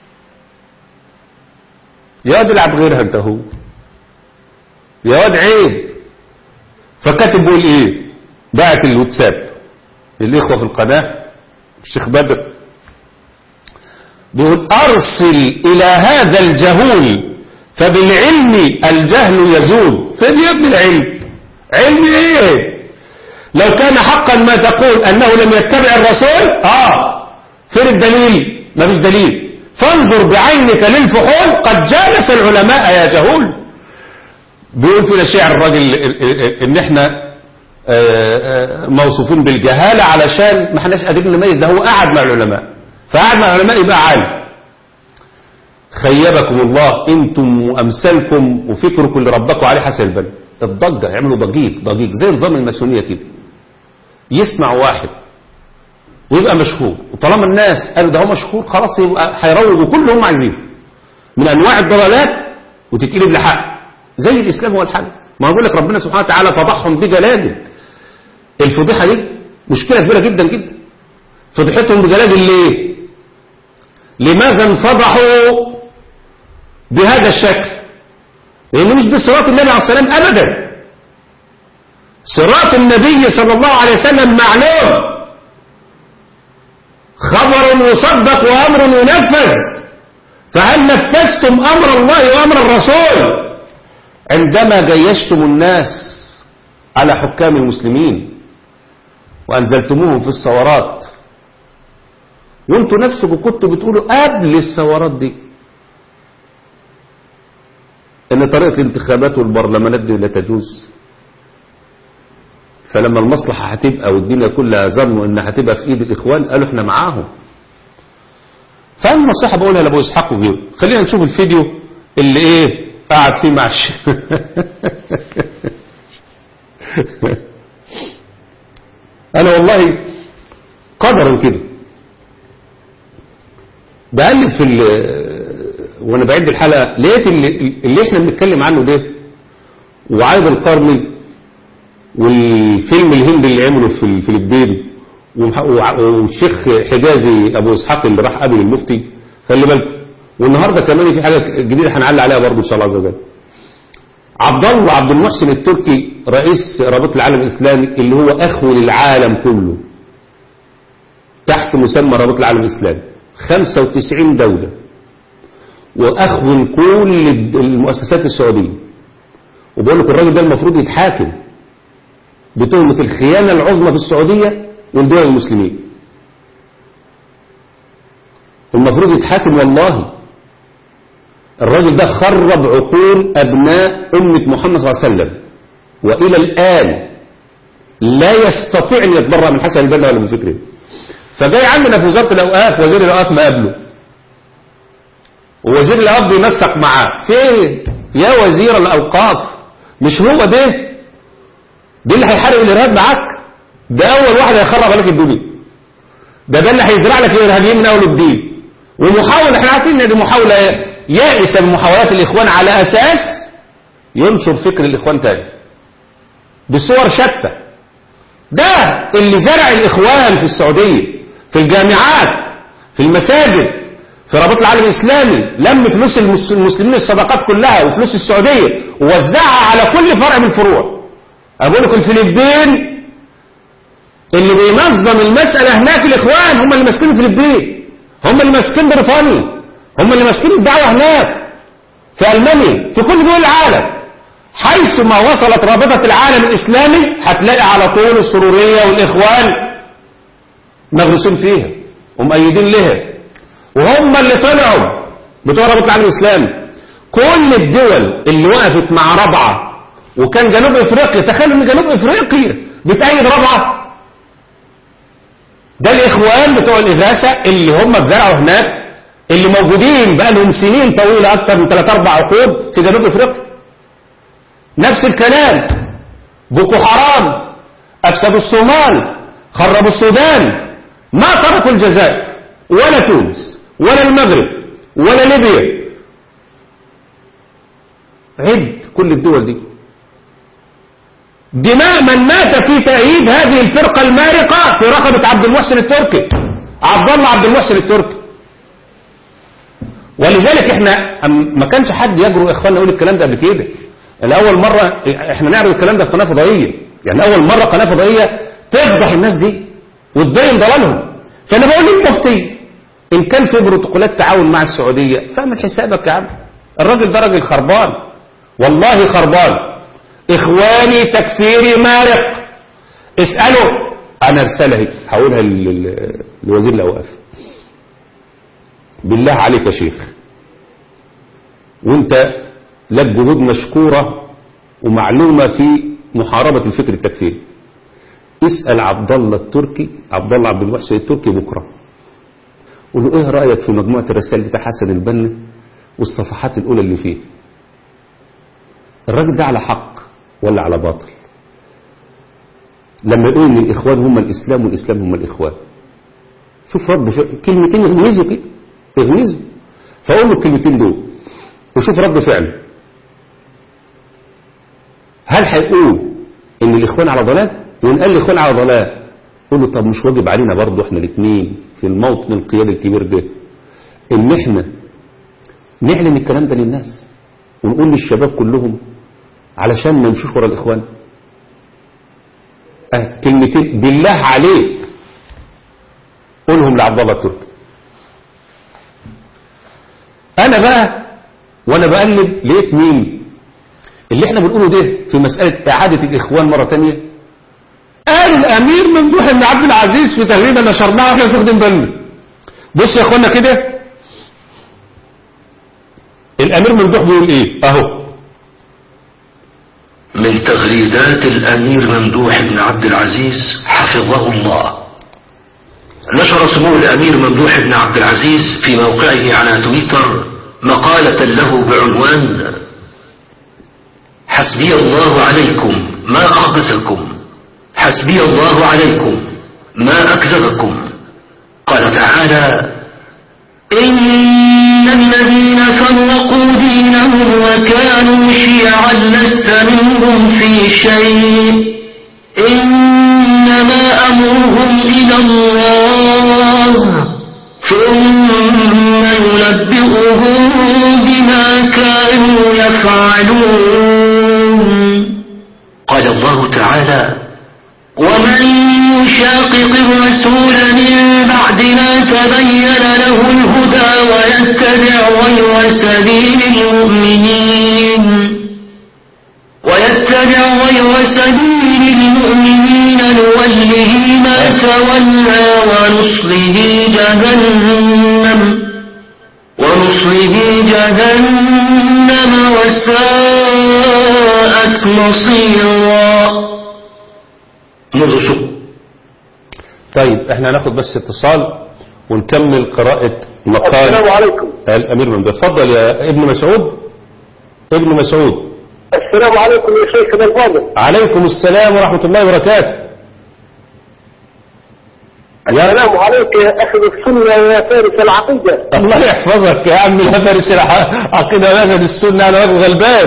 يا واد العب غيرها انت هو، يا واد عيب. فكاتب بيقول ايه؟ بعت الواتساب للاخوه في القناه الشيخ بدر، بيقول ارسل الى هذا الجهول فبالعلم الجهل يزول. فين يا ابن العلم؟ علم ايه؟ لو كان حقا ما تقول انه لم يتبع الرسول، اه فين الدليل؟ ما فيش دليل. فانظر بعينك للفحول قد جالس العلماء يا جهول. بيقول فينا شعر الراجل ان احنا موصوفين بالجهالة علشان ما احناش قادرين نميز. ده هو قاعد مع العلماء، فقاعد مع العلماء يبقى عالم. خيبكم الله انتم وامثالكم وفكركم اللي ربكوا عليه حسن البنا. الضجة يعملوا ضجيج ضجيج زي نظام الماسونية كده، يسمع واحد ويبقى مشهور، وطالما الناس قالوا ده هو مشهور خلاص يبقى هيروجوا كل اللي هم عايزينه من انواع الضلالات وتتقلب لحق زي الاسلام هو الحل. ما بقول لك ربنا سبحانه وتعالى فضحهم بجلاله. الفضيحه دي مشكله كبيره جدا جدا. فضيحتهم بجلاله ليه؟ لماذا انفضحوا بهذا الشكل؟ لان مش دي صراط النبي عليه الصلاه والسلام ابدا. صراط النبي صلى الله عليه وسلم معلوم، خبر يصدق وامر ينفذ. فهل نفذتم امر الله وامر الرسول عندما جيشتم الناس على حكام المسلمين وانزلتموهم في الثورات؟ وانتوا نفسكم كنتوا بتقولوا قبل الثورات دي ان طريقه الانتخابات والبرلمانات دي لا تجوز. فلما المصلحة هتبقى والدنيا كلها ظنوا انها هتبقى في ايد الاخوان قالوا احنا معاهم. فانا النصيحة بقولها لابو اسحاق وغيره، خلينا نشوف الفيديو اللي ايه قاعد فيه مع الشيخ. انا والله قدرا كده بقلب في وانا بعد الحلقة لقيت اللي, اللي احنا بنتكلم عنه ده وعايد القرني والفيلم الهندي اللي عمله في الفلبين والشيخ حجازي ابو اسحاق اللي راح قابل المفتي، خلي بالكم. والنهارده كمان في حاجه جديده هنعلق عليها برضه ان شاء الله عز وجل. عبد الله عبد المحسن التركي رئيس رابطة العالم الإسلامي اللي هو أخو للعالم كله تحت مسمى رابطة العالم الإسلامي، خمسة وتسعين دولة، وأخو كل المؤسسات السعودية. وبقول لك الراجل ده المفروض يتحاكم بتهمة الخيانة العظمى في السعودية والدول المسلمين، المفروض يتحاكم. والله الراجل ده خرب عقول أبناء أمة محمد صلى الله عليه وسلم، وإلى الآن لا يستطيع أن يتبرأ من حسن البنا ولا من فكره. فجاي عندنا في وزارة الأوقاف وزير الأوقاف ما قبله، ووزير الأوقاف بينسق معاه. فين يا وزير الأوقاف؟ مش هو ده ده اللي هيحارب الإرهاب معاك؟ ده أول واحد هيخرب عليك الدنيا، ده ده اللي هيزرع لك الإرهابيين من أول الدين. ومحاولة، احنا عارفين ان دي محاولة يائسة من محاولات الإخوان على أساس ينشر فكر الإخوان تاني بصور شتى. ده اللي زرع الإخوان في السعودية، في الجامعات، في المساجد، في رابطة العالم الإسلامي، لم فلوس المسلمين الصدقات كلها وفلوس السعودية ووزعها على كل فرع من الفروع. أقول لكم الفلبين اللي بينظم المسألة هناك الإخوان، هم اللي ماسكين الفلبين، هم اللي ماسكين بريطانيا، هم اللي ماسكين الدعوة هناك، في ألمانيا، في كل دول العالم. حيث ما وصلت رابطة العالم الإسلامي هتلاقي على طول السرورية والإخوان مغرسين فيها ومؤيدين لها، وهم اللي طلعوا بتوع رابطة العالم الإسلامي. كل الدول اللي وقفت مع رابعة، وكان جنوب إفريقيا، تخيلوا ان جنوب إفريقيا بتأيد رابعة، ده الإخوان بتوع الإغاثة اللي هم اتزرعوا هناك، اللي موجودين بقى لهم سنين طويلة أكثر من ثلاث أربع عقود في جنوب إفريقيا. نفس الكلام، بوكو حرام أفسدوا الصومال، خربوا السودان، ما تركوا الجزائر ولا تونس ولا المغرب ولا ليبيا. عد كل الدول دي دماء من مات في تأييد هذه الفرقة المارقة في رقبة عبد المحسن التركي، عبد الله عبد المحسن التركي. ولذلك احنا ما كانش حد يجرؤ اخواننا يقول الكلام ده قبل كده. الاول مرة احنا نعرض الكلام ده في قناة فضائية، يعني اول مرة قناة فضائية تفضح الناس دي وتبين ضلالهم. فانا بقول للمفتي ان كان في بروتوكولات تعاون مع السعودية فاعمل حسابك يا عم، الراجل ده راجل خربان، والله خربان، اخواني تكفيري مارق. اسألوا، انا رسالة هقولها لوزير الاوقاف، بالله عليك يا شيخ، وانت لك جهود مشكورة ومعلومة في محاربة الفكر التكفيري. اسأل عبد الله التركي، عبد الله عبد المحسن التركي بكرة، قول له ايه رأيك في مجموعة الرسائل بتاع حسن البنا والصفحات الاولى اللي فيه؟ الراجل ده على حق ولا على باطل لما يقول ان الاخوان هم الاسلام والاسلام هم الاخوان؟ شوف رد فعل، كلمتين يغمزوا كده، يغمزوا. فاقول له الكلمتين دول وشوف رد فعله. هل هيقول ان الاخوان على ضلال؟ وان قال الاخوان على ضلال قول له طب مش واجب علينا برضه احنا الاثنين في الموطن القيادي الكبير ده ان احنا نعلن الكلام ده للناس ونقول للشباب كلهم علشان ما يمشوش ورا الاخوان؟ اه كلمتين بالله عليك قولهم لعبد الله التركي. انا بقى وانا بقلب لقيت مين اللي احنا بنقوله ده في مسألة اعادة الاخوان مرة تانية؟ قال الامير ممدوح بن عبد العزيز في تغريدة نشرناها واحنا مش واخدين بالنا. بص يا اخوانا كده الامير ممدوح بيقول ايه اهو. من تغريدات الامير ممدوح بن عبد العزيز حفظه الله. نشر سمو الامير ممدوح بن عبد العزيز في موقعه على تويتر مقالة له بعنوان حسبي الله عليكم ما خبثكم، حسبي الله عليكم ما أكذبكم. قال تعالى إن الذين فرقوا دينهم وكانوا شيعا لست منهم في شيء إنما أمرهم إلى الله ثم ينبئهم بما كانوا يفعلون. جهنم وساءت مصيرا. منذ سوء. طيب احنا هناخد بس اتصال ونكمل قراءة مقال السلام عليكم. الأمير ممدوح. اتفضل يا ابن مسعود. ابن مسعود. السلام عليكم يا شيخنا الفاضل. عليكم السلام ورحمة الله وبركاته. السلام عليك يا أخي السنة يا فارس العقيدة. الله يحفظك يا عم يا فارس العقيدة وأهل السنة. أنا راجل غلبان.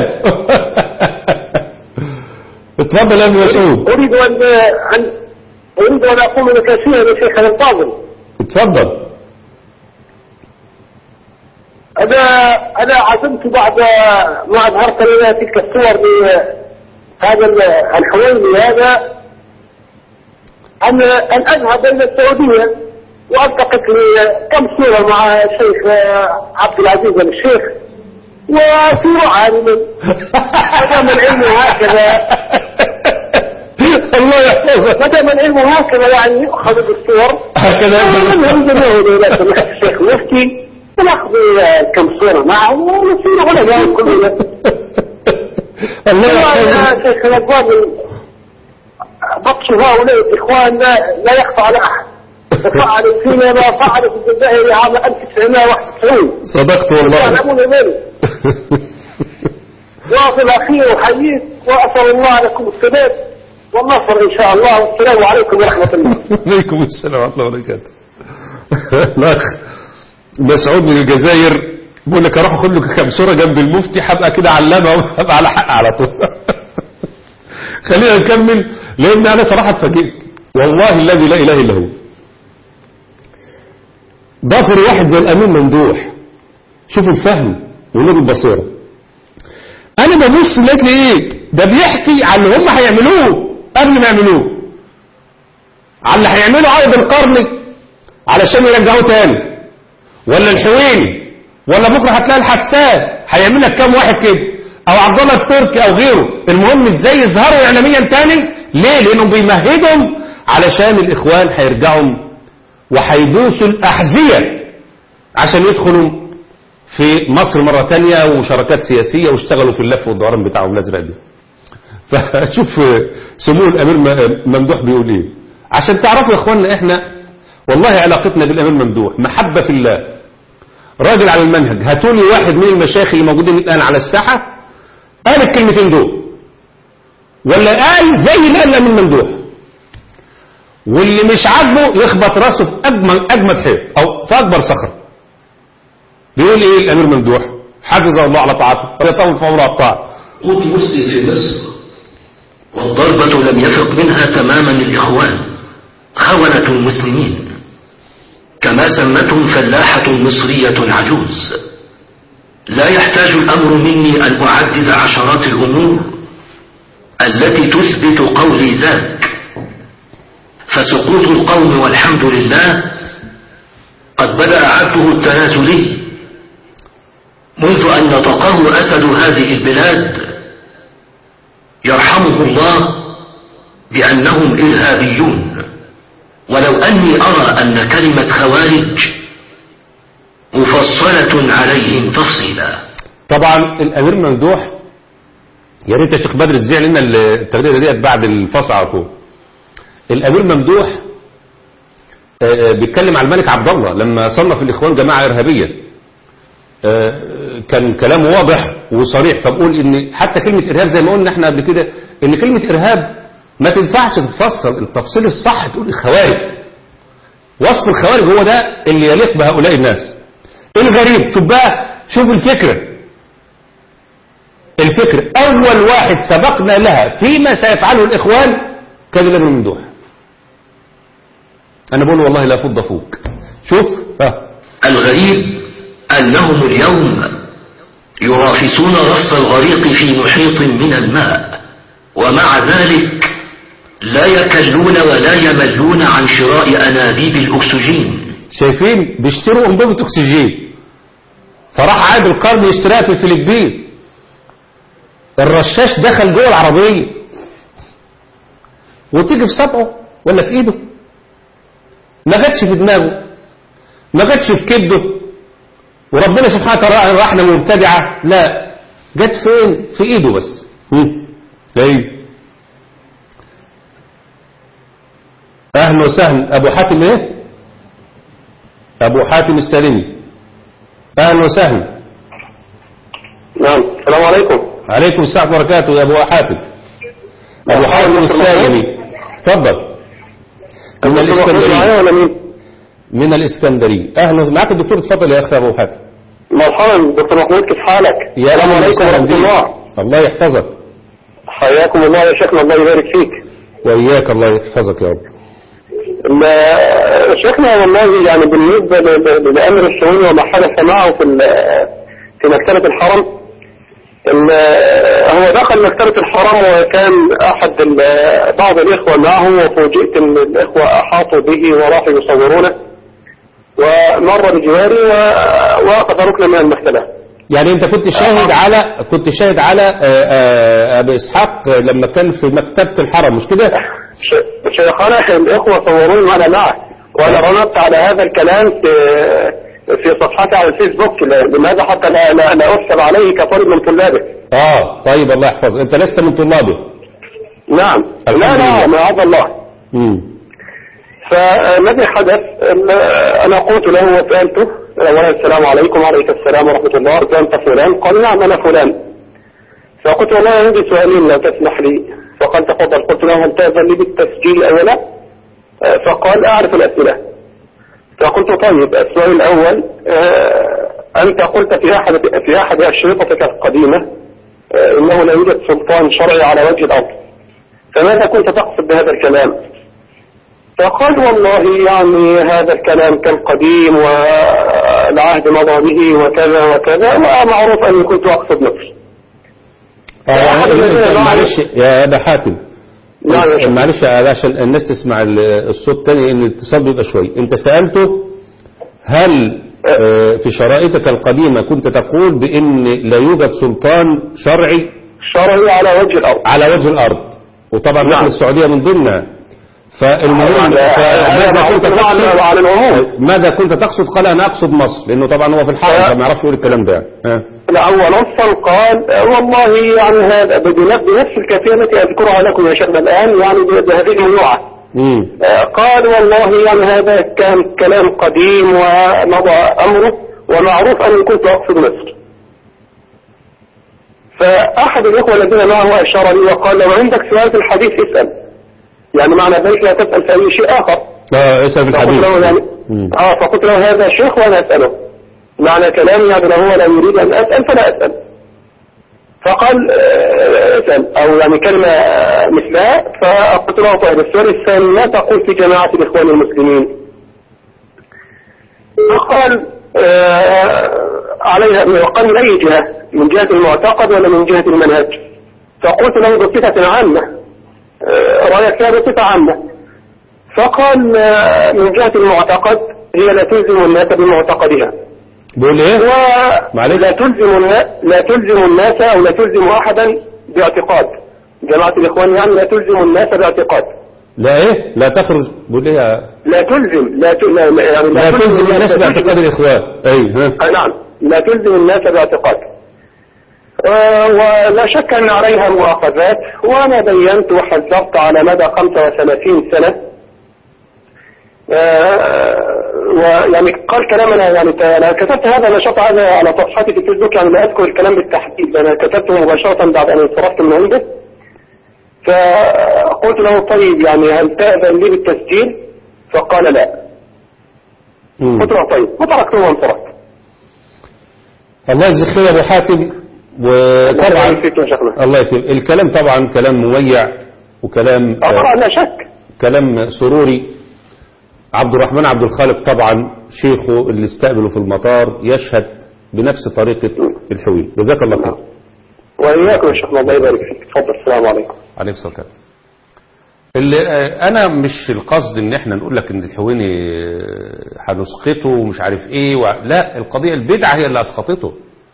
اتفضل يا ابن مسعود. أريد أن أن أريد أن أقول لك شيئا يا شيخنا الفاضل. اتفضل. أنا أنا عزمت بعد ما أظهرت لنا تلك الصور هذا الحويني هذا أن أن أذهب إلى السعودية وألتقط لي كم صورة مع الشيخ عبد العزيز الشيخ وصورة عالمة. ما دام العلم هكذا الله يحفظك. ما دام العلم هكذا يعني يؤخذ بالصور هكذا نذهب إلى سماحة الشيخ المفتي ونأخذ كم صورة معه ونصير علماء كلنا. الله يحفظك. يا شيخ الأبواب بطش هؤلاء الإخوان لا, لا يخفى على أحد. ففعل فينا ما فعل في الجزائر عام ألف وتسعمائة وواحد وتسعين. صدقت والله. يعلمون ذلك. وفي الأخير أحييك وأسأل الله لكم السداد والنصر إن شاء الله. والسلام عليكم ورحمة الله. عليكم السلام ورحمة الله وبركاته. الأخ مسعود من الجزائر بيقول لك اروح اخد لك كام صوره جنب المفتي هبقى كده علامه وهبقى على حق على طول. خلينا نكمل لان انا صراحه اتفاجئت والله الذي لا اله الا هو. ضافر واحد زي الامين ممدوح. شوفوا الفهم ونور البصيره. انا ببص لقيت لي ايه ده بيحكي عن اللي هم هيعملوه قبل ما يعملوه، على اللي هيعملوا عقد القرن علشان يرجعوه تاني، ولا الحويني، ولا بكره هتلاقي الحسان هيعمل لك كام واحد كده، او عبد الله التركي او غيره. المهم ازاي يظهروا اعلاميا تاني. ليه؟ لانهم بيمهدهم علشان الاخوان هيرجعوا وهيدوسوا الاحذيه عشان يدخلوا في مصر مره تانية وشراكات سياسيه واشتغلوا في اللف والدوران بتاعهم الازرق ده. فشوف سمو الامير ممدوح بيقول ايه عشان تعرفوا يا اخواننا احنا والله علاقتنا بالامير ممدوح محبه في الله. راجل على المنهج. هاتولي واحد من المشايخ اللي موجودين الان على الساحه قال الكلمتين دول ولا قال زي اللي قال الامير ممدوح، واللي مش عاجبه يخبط راسه في اجمد اجمد حيط او في اكبر صخره. بيقول ايه الامير ممدوح؟ حفظه الله على طاعته ويطول في عمره الطاعه. قوت مرسي في مصر والضربة لم يفق منها تماما الإخوان خونة المسلمين كما سمتهم فلاحة مصرية عجوز. لا يحتاج الأمر مني أن أعدد عشرات الأمور التي تثبت قولي ذاك، فسقوط القوم والحمد لله قد بدأ عده التنازلي منذ أن نطقه أسد هذه البلاد يرحمه الله بأنهم إرهابيون، ولو أني أرى أن كلمة خوارج مفصلة عليهم تفصيلا. طبعا الأمير ممدوح يا ريت يا شيخ بدر تذيع لنا التغريدة ديت بعد الفصل على طول. الأمير ممدوح بيتكلم على الملك عبد الله لما صنف الإخوان جماعة إرهابية. كان كلام واضح وصريح، فبقول ان حتى كلمة ارهاب زي ما قلنا احنا قبل كده ان كلمة ارهاب ما تنفعش تتفصل التفصيل الصح تقول الخوارج. وصف الخوارج هو ده اللي يليق بهؤلاء الناس. الغريب شوف بقى شوف الفكرة الفكرة اول واحد سبقنا لها فيما سيفعله الاخوان كان الامير ممدوح. انا بقول والله لا فض فوق. شوف ها. الغريب أنهم اليوم يرافسون رص الغريق في محيط من الماء، ومع ذلك لا يكلون ولا يملون عن شراء أنابيب الأكسجين. شايفين بيشتروا أنبوبة أكسجين، فراح عاد القرن يشتريها في الفلبين. الرشاش دخل جوه العربية وتيجي في سطعه ولا في ايده، ما جاتش في دماغه ما جاتش في كبده وربنا سبحانه وتعالى رحنا مبتدعة، لا، جت فين؟ في ايده بس. ايه اهلا وسهلا ابو حاتم، ايه ابو حاتم السالمي، اهلا وسهلا. نعم، السلام عليكم. عليكم السلام وبركاته يا ابو حاتم. ابو حاتم السالمي، تفضل. من الاسكندريه. من الاسكندريه. اهلا، معك الدكتور، تفضل يا اخي ابو حاتم. مرحبا دكتور محمود، كيف حالك؟ يا اهلا وسهلا بك. الله يحفظك. حياكم الله يا شيخنا، الله يبارك فيك. وإياك، الله يحفظك يا رب. شيخنا والله يعني بالنسبة لأمر الشؤون وما حدث معه في في مكتبة الحرم، هو دخل مكتبة الحرم وكان أحد بعض الإخوة معه، وفوجئت أن الإخوة أحاطوا به وراحوا يصورونه، ومر بجواري ووقف ركنا من المكتبة. يعني أنت كنت شاهد على كنت شاهد على أبي إسحاق لما كان في مكتبة الحرم، مش كده؟ شيخنا الإخوة صوروني وأنا معه، وأنا رنبت على هذا الكلام في في صفحتي على الفيسبوك. لماذا حتى لا لا, لا أحسب عليه كطالب من طلابه؟ آه طيب، الله يحفظ. أنت لست من طلابه؟ نعم. لا لا، معاذ الله. امم فالذي حدث، أنا قلت له وسألته أولا السلام عليكم. وعليكم السلام ورحمة الله. قلت أنت فلان؟ قال نعم أنا فلان. فقلت والله عندي سؤالين لو تسمح لي. فقال تفضل. قلت له هل تأذن لي بالتسجيل أولا؟ فقال أعرف الأسئلة. فقلت طيب، السؤال الأول، أنت قلت في أحد في أحد أشرطتك القديمة إنه لا يوجد سلطان شرعي على وجه الأرض، فماذا كنت تقصد بهذا الكلام؟ فقال والله يعني هذا الكلام كان قديم والعهد مضى به وكذا وكذا، ومعروف أني كنت أقصد مصر. معلش يا أبا حاتم، معلش عشان الناس تسمع الصوت تاني، ان الاتصال بيبقى شوي. انت سألته هل في شرائطك القديمة كنت تقول بان لا يوجد سلطان شرعي شرعي على وجه الارض على وجه الارض وطبعا نحن السعودية من ضمنها. فالمهم ماذا كنت تقصد على العموم؟ ماذا كنت تقصد؟ قال انا اقصد مصر، لانه طبعا هو في الحرم فما يعرفش يقول الكلام ده. لا، هو نصا قال والله يعني هذا بنفس الكيفية التي اذكرها لكم يا شيخنا الان، يعني بهذه المنوعة. قال والله يعني هذا كان كلام قديم ومضى امره، ومعروف اني كنت اقصد مصر. فاحد الاخوة الذين معه اشار لي وقال لو عندك سؤال في الحديث اسأل، يعني معنى ذلك لا تسأل في اي شيء اخر. اه اسأل في الحديث. فقلت له يعني اه فقلت له هذا شيخ وانا اسأله، معنى كلامي يعني لو هو لا يريد ان اسأل فلا اسأل. فقال اسأل، او يعني كلمة مثلها. فقلت له طيب السؤال الثاني، ما تقول في جماعة الاخوان المسلمين؟ فقال عليها، وقال من اي جهة، من جهة المعتقد ولا من جهة المنهج؟ فقلت له بصفة عامة، رأيك فيها بصفة عامة. فقال من جهة المعتقد هي لا تلزم الناس بمعتقدها. بقول ايه؟ لا تلزم لا تلزم الناس او لا تلزم احدا باعتقاد. جماعة الاخوان يعني لا تلزم الناس باعتقاد. لا ايه؟ لا تخرج. بقول ايه؟ لا تلزم لا ت... لا يعني لا, لا تلزم الناس باعتقاد الاخوان. ايوه نعم، لا تلزم الناس باعتقاد. ولا شك أن عليها مؤاخذات، وأنا بينت وحذرت على مدى خمسة وثلاثين سنة. ويعني قال كلامنا، يعني أنا كتبت هذا نشاط هذا على صفحتي في الفيسبوك، يعني لا أذكر الكلام بالتحديد، أنا كتبته مباشرة بعد أن انصرفت من عنده. فقلت له طيب يعني هل تأذن لي بالتسجيل؟ فقال لا. قلت له طيب، وتركته وانصرفت. الله يجزيك خير يا أبو حاتم. وطبعا الله يكرمك، الكلام طبعا كلام مميع وكلام طبعا لا شك كلام سروري. عبد الرحمن عبد الخالق طبعا شيخه اللي استقبله في المطار يشهد بنفس طريقة الحويني. جزاك الله خير. وإياكم يا شيخ، الله يبارك فيك. تفضل. السلام عليكم. عليكم السلام. اللي انا مش القصد ان احنا نقول لك ان الحويني هنسقطه ومش عارف ايه و... لا، القضية البدعة هي اللي اسقطته.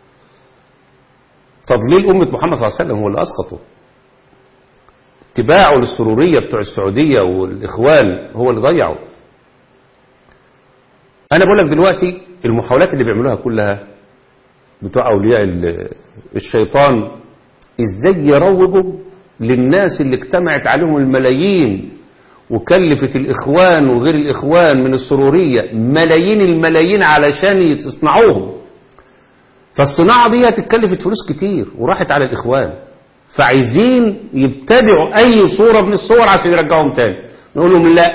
تضليل أمة محمد صلى الله عليه وسلم هو اللي أسقطه. اتباعه للسرورية بتوع السعودية والإخوان هو اللي ضيعه. أنا بقول لك دلوقتي المحاولات اللي بيعملوها كلها بتوع أولياء الشيطان إزاي يروجوا للناس اللي اجتمعت عليهم الملايين وكلفت الإخوان وغير الإخوان من السرورية ملايين الملايين علشان يصنعوهم. فالصناعة دي هتتكلفت فلوس كتير وراحت على الإخوان، فعايزين يبتدعوا أي صورة من الصور عشان يرجعهم تاني. نقول لهم لا،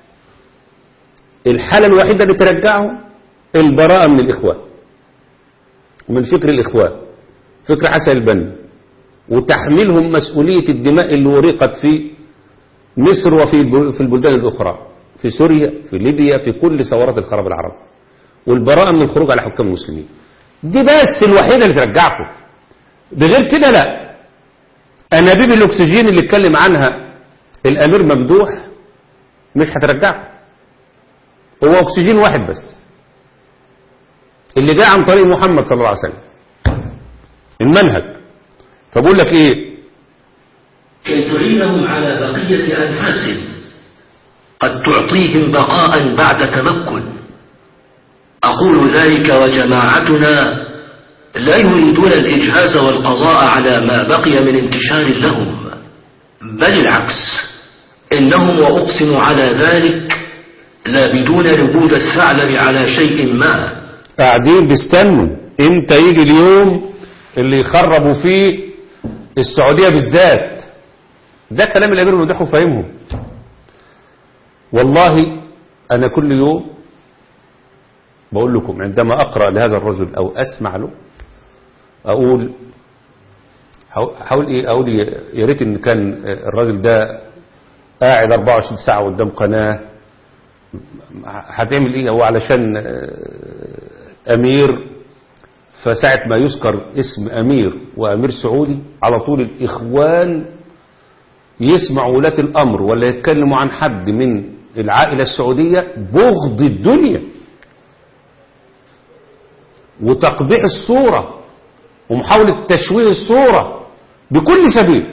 الحالة الوحيدة اللي ترجعهم البراءة من الإخوان ومن فكر الإخوان، فكر حسن البنا، وتحميلهم مسؤولية الدماء اللي ورقت في مصر وفي في البلدان الأخرى، في سوريا، في ليبيا، في كل ثورات الخراب العربي، والبراءة من الخروج على حكام المسلمين. دي بس الوحيدة اللي ترجعكم. بغير كده لا. أنابيب الأكسجين اللي اتكلم عنها الأمير ممدوح مش هترجعكم. هو أكسجين واحد بس اللي جاء عن طريق محمد صلى الله عليه وسلم، المنهج. فبقول لك ايه؟ كي تعينهم على بقية أنفاس قد تعطيهم بقاء بعد تمكن. أقول ذلك وجماعتنا لا يريدون الإجهاز والقضاء على ما بقي من انتشار لهم، بل العكس، إنهم وأقسم على ذلك لابدون لبود الثعلب على شيء ما. قاعدين بيستنوا امتى يجي اليوم اللي يخربوا فيه السعودية بالذات. ده كلام الأمير الممدوح وفاهمهم. والله أنا كل يوم بقول لكم عندما أقرأ لهذا الرجل أو أسمع له أقول حاول إيه أقول يا ريت إن كان الراجل ده قاعد أربعة وعشرين ساعة قدام قناة. هتعمل إيه هو علشان أمير؟ فساعة ما يذكر اسم أمير وأمير سعودي على طول الإخوان يسمعوا ولاة الأمر ولا يتكلموا عن حد من العائلة السعودية بغض الدنيا وتقبيح الصورة ومحاولة تشويه الصورة بكل سبيل.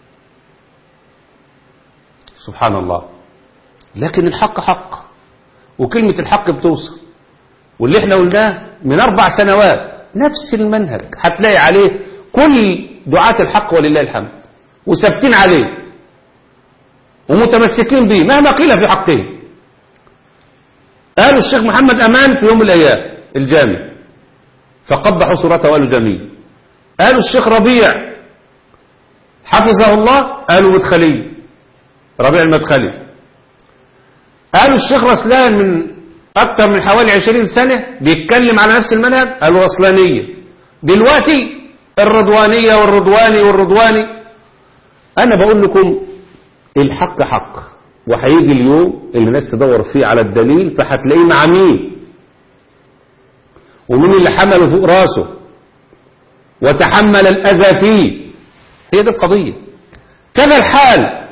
سبحان الله. لكن الحق حق وكلمة الحق بتوصل، واللي احنا قلناه من أربع سنوات نفس المنهج هتلاقي عليه كل دعاة الحق ولله الحمد وثابتين عليه ومتمسكين به مهما قيل في حقهم. قالوا الشيخ محمد أمان في يوم من الأيام الجامع فقبحوا صورته وقالوا جميل. قالوا الشيخ ربيع حفظه الله قالوا مدخلي ربيع المدخلي. قالوا الشيخ رسلان من أكثر من حوالي عشرين سنة بيتكلم على نفس المنهج قالوا رسلانية. دلوقتي الرضوانية والرضواني والرضواني. أنا بقول لكم الحق حق، وهيجي اليوم اللي الناس تدور فيه على الدليل فهتلاقيه مع مين ومين اللي حمله فوق راسه وتحمل الأذى فيه. هي دي القضية. كذا الحال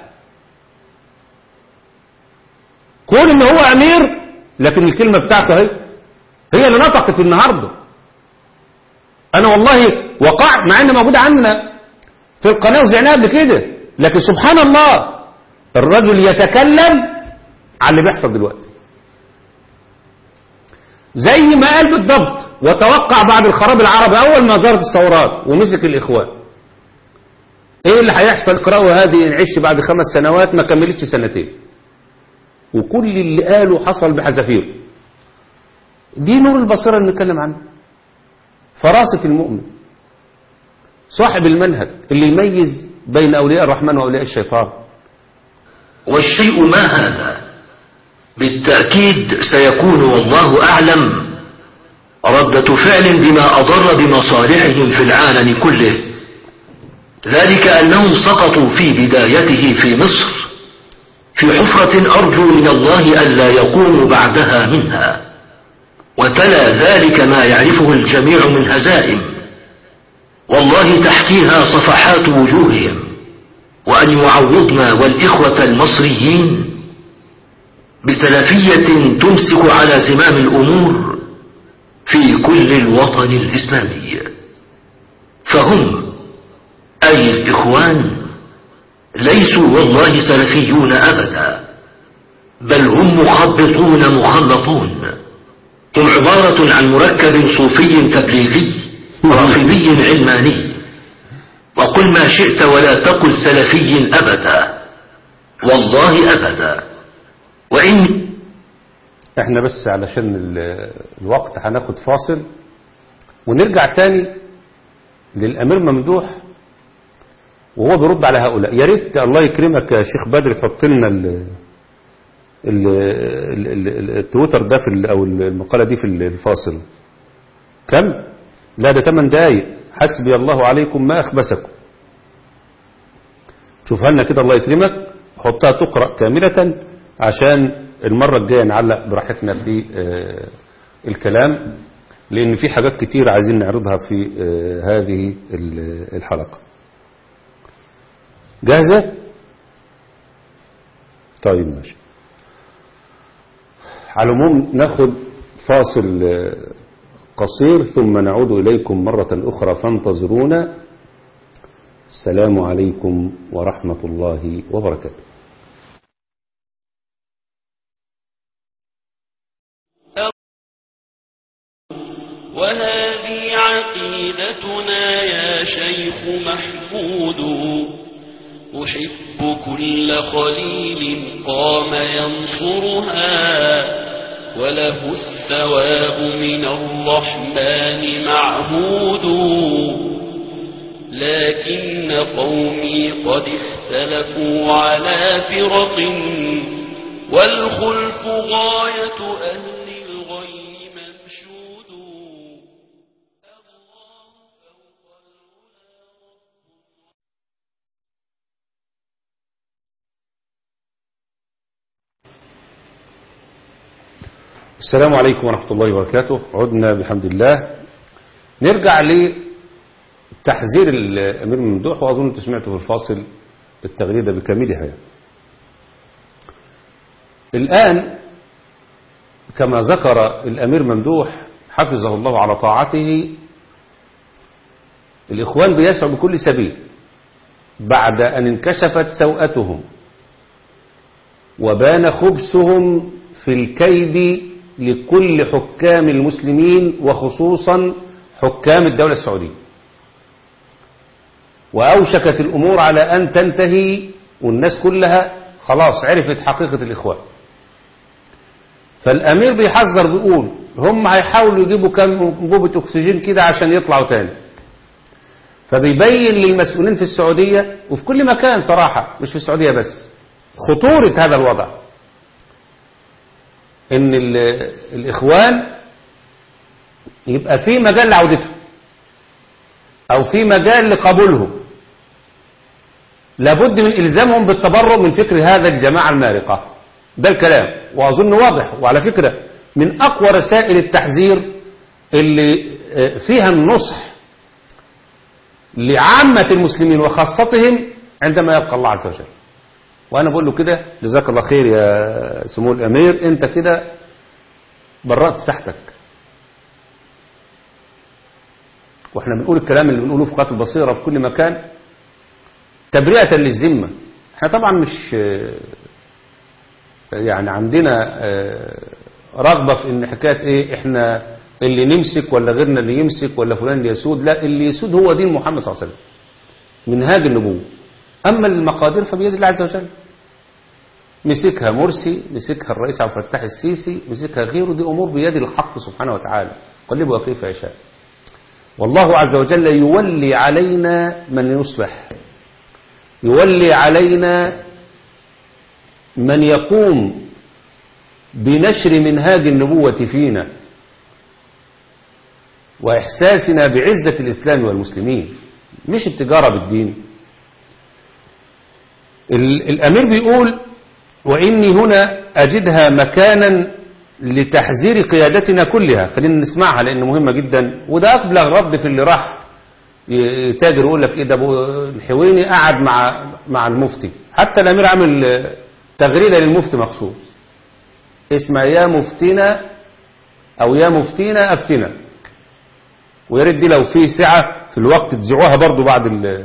كون إن هو أمير لكن الكلمة بتاعته هي هي اللي نطقت النهاردة. أنا والله وقعت مع إن موجود عندنا في القناة وزعناها قبل كده، لكن سبحان الله الرجل يتكلم عن اللي بيحصل دلوقتي زي ما قال بالضبط. وتوقع بعد الخراب العربي أول ما ظهرت الثورات ومسك الإخوان إيه اللي هيحصل؟ اقرأوا هذه نعيش بعد خمس سنوات ما كملتش سنتين وكل اللي قاله حصل بحذافيره. دي نور البصيرة اللي نتكلم عنه، فراسة المؤمن صاحب المنهج اللي يميز بين أولياء الرحمن وأولياء الشيطان. والشيء ما هذا بالتأكيد سيكون والله أعلم ردة فعل بما أضر بمصالحهم في العالم كله، ذلك أنهم سقطوا في بدايته في مصر في حفرة أرجو من الله ألا يقوموا بعدها منها، وتلا ذلك ما يعرفه الجميع من هزائم والله تحكيها صفحات وجوههم، وأن يعوضنا والإخوة المصريين بسلفية تمسك على زمام الأمور في كل الوطن الإسلامي. فهم أي الإخوان ليسوا والله سلفيون أبدا، بل هم مخبطون مخلطون هم عبارة عن مركب صوفي تبليغي رافضي علماني، وقل ما شئت ولا تقل سلفي أبدا، والله أبدا. وإن احنا بس علشان الوقت هناخد فاصل ونرجع تاني للأمير ممدوح وهو بيرد على هؤلاء. يا ريت الله يكرمك يا شيخ بدر يحط لنا ال التويتر ده في او المقالة دي في الفاصل. كم؟ لا ده ثمان دقايق. حسبي الله عليكم ما أخبسكم. شوفها لنا كده الله يكرمك، حطها تقرأ كاملة عشان المرة الجاية نعلق براحتنا في آه الكلام، لأن في حاجات كتير عايزين نعرضها في آه هذه الحلقة. جاهزة؟ طيب ماشي. على العموم ناخد فاصل آه قصير ثم نعود إليكم مرة أخرى فانتظرونا. السلام عليكم ورحمة الله وبركاته. وهذه عقيدتنا يا شيخ محمود، أحب كل خليل قام ينصرها، وله الثواب من الرحمن معهود. لكن قومي قد اختلفوا على فرق، والخلف غاية أهل الغي منشود. السلام عليكم ورحمة الله وبركاته. عدنا بحمد الله. نرجع لتحذير الأمير ممدوح، وأظن أنتم سمعتوا في الفاصل التغريدة بكاملها. الآن كما ذكر الأمير ممدوح حفظه الله على طاعته، الإخوان بيسعوا بكل سبيل بعد أن انكشفت سوءتهم وبان خبثهم في الكيد لكل حكام المسلمين وخصوصا حكام الدولة السعودية، وأوشكت الأمور على أن تنتهي والناس كلها خلاص عرفت حقيقة الإخوان. فالأمير بيحذر بيقول هم هيحاولوا يجيبوا كم انبوبة أكسجين كده عشان يطلعوا تاني. فبيبين للمسؤولين في السعودية وفي كل مكان صراحة، مش في السعودية بس، خطورة هذا الوضع، ان الإخوان يبقى في مجال لعودته او في مجال لقبولهم، لابد من إلزامهم بالتبرؤ من فكر هذا الجماعة المارقة. ده الكلام، وأظن واضح. وعلى فكرة من أقوى رسائل التحذير اللي فيها النصح لعامة المسلمين وخاصتهم عندما يبقى الله عز وجل. وأنا بقول له كده جزاك الله خير يا سمو الأمير، أنت كده برأت ساحتك. وإحنا بنقول الكلام اللي بنقوله في قناة البصيرة في كل مكان تبرئة للذمة. إحنا طبعا مش يعني عندنا رغبة في إن حكاية إيه إحنا اللي نمسك ولا غيرنا اللي يمسك ولا فلان اللي يسود. لا، اللي يسود هو دين محمد صلى الله عليه وسلم، منهاج النبوة. أما المقادير فبيد الله عز وجل. مسكها مرسي، مسكها الرئيس عبد الفتاح السيسي، مسكها غيره، دي أمور بيد الحق سبحانه وتعالى قلبها كيف يشاء. والله عز وجل يولي علينا من يصلح، يولي علينا من يقوم بنشر منهاج النبوة فينا وإحساسنا بعزة الإسلام والمسلمين، مش التجارة بالدين. الأمير بيقول وإني هنا أجدها مكانا لتحذير قيادتنا كلها. خلينا نسمعها لأنه مهمة جدا، وده أبلغ رد في اللي راح تاجر يقول لك إيه ده الحويني قعد مع مع المفتي. حتى الأمير عامل تغريدة للمفتي مخصوص اسمها يا مفتينا أو يا مفتينا أفتنا، ويرد دي لو في سعة في الوقت تذيعوها برضو بعد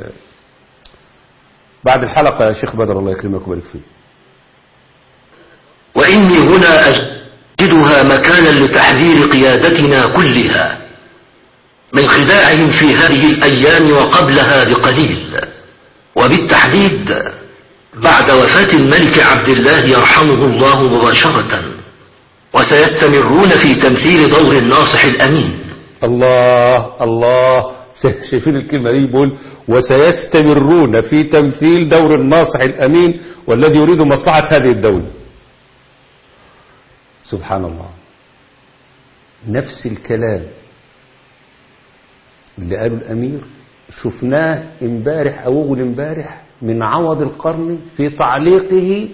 بعد الحلقة يا شيخ بدر الله يكرمك ويبارك فيك. وإني هنا أجدها جعلوها مكانا لتحذير قيادتنا كلها من خداعهم في هذه الأيام وقبلها بقليل، وبالتحديد بعد وفاة الملك عبد الله يرحمه الله مباشرة. وسيستمرون في تمثيل دور الناصح الأمين. الله الله، شايفين الكلمة دي؟ بيقول وسيستمرون في تمثيل دور الناصح الأمين والذي يريد مصلحة هذه الدولة. سبحان الله، نفس الكلام اللي قاله الأمير شفناه امبارح أو أول امبارح من عوض القرني في تعليقه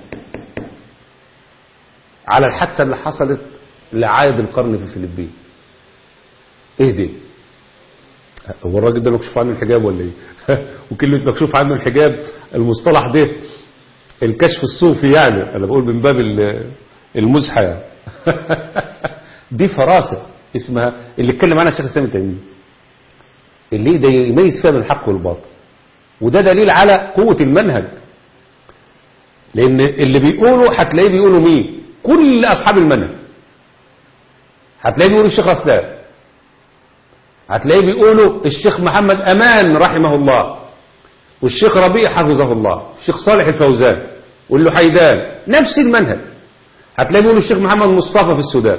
على الحادثة اللي حصلت لعايد القرن في الفلبين. ايه دي؟ هو الراجل ده مكشوف عنه الحجاب ولا ايه؟ وكلمة مكشوف عنه الحجاب المصطلح ده الكشف الصوفي يعني، انا بقول من باب المزحة يعني. دي فراسة اسمها اللي اتكلم عنها الشيخ الإسلام ابن تيمية، اللي ده يميز فيها بين الحق والباطل، وده دليل على قوة المنهج. لان اللي بيقولوا هتلاقيه بيقولوا مين؟ كل اصحاب المنهج. هتلاقيه بيقولوا الشيخ رسلان، هتلاقيه بيقولوا الشيخ محمد امان رحمه الله، والشيخ ربيع حفظه الله، الشيخ صالح الفوزان واللحيدان، نفس المنهج. هتلاقيه بيقولوا الشيخ محمد مصطفى في السودان،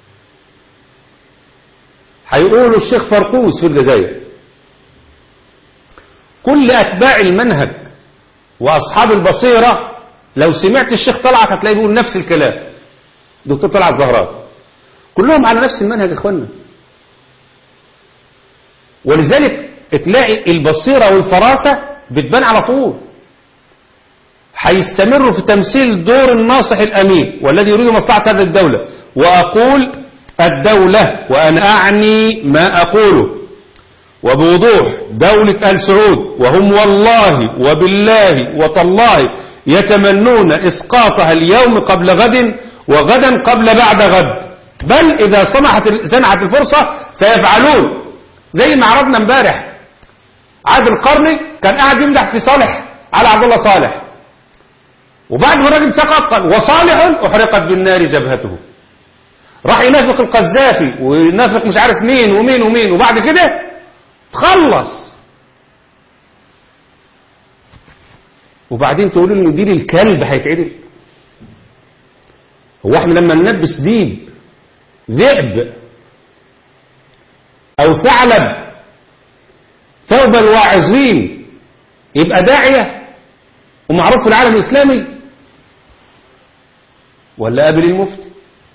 هيقولوا الشيخ فرقوس في الجزائر. كل اتباع المنهج واصحاب البصيرة لو سمعت الشيخ طلعت هتلاقيه بيقول نفس الكلام، دكتور طلعت زهران، كلهم على نفس المنهج يا اخوانا. ولذلك تلاقي البصيرة والفراسة بتبان على طول. هيستمروا في تمثيل دور الناصح الأمين والذي يريد مصلحة هذه الدولة. وأقول الدولة وأنا أعني ما أقوله وبوضوح دولة آل سعود، وهم والله وبالله وتالله يتمنون إسقاطها اليوم قبل غد وغدا قبل بعد غد، بل إذا سمحت سنحت الفرصة سيفعلون. زي ما عرضنا امبارح، عادل القرني كان قاعد يمدح في صالح على عبد الله صالح، وبعد ما الراجل سقط قال وصالح أحرقت بالنار جبهته. راح ينافق القذافي وينافق مش عارف مين ومين ومين، وبعد كده تخلص. وبعدين تقولوا لي دين الكلب هيتعدل؟ هو احنا لما نلبس ديب ذئب او ثعلب ثوب الواعظين يبقى داعية ومعروف في العالم الإسلامي؟ ولا قابل المفتي؟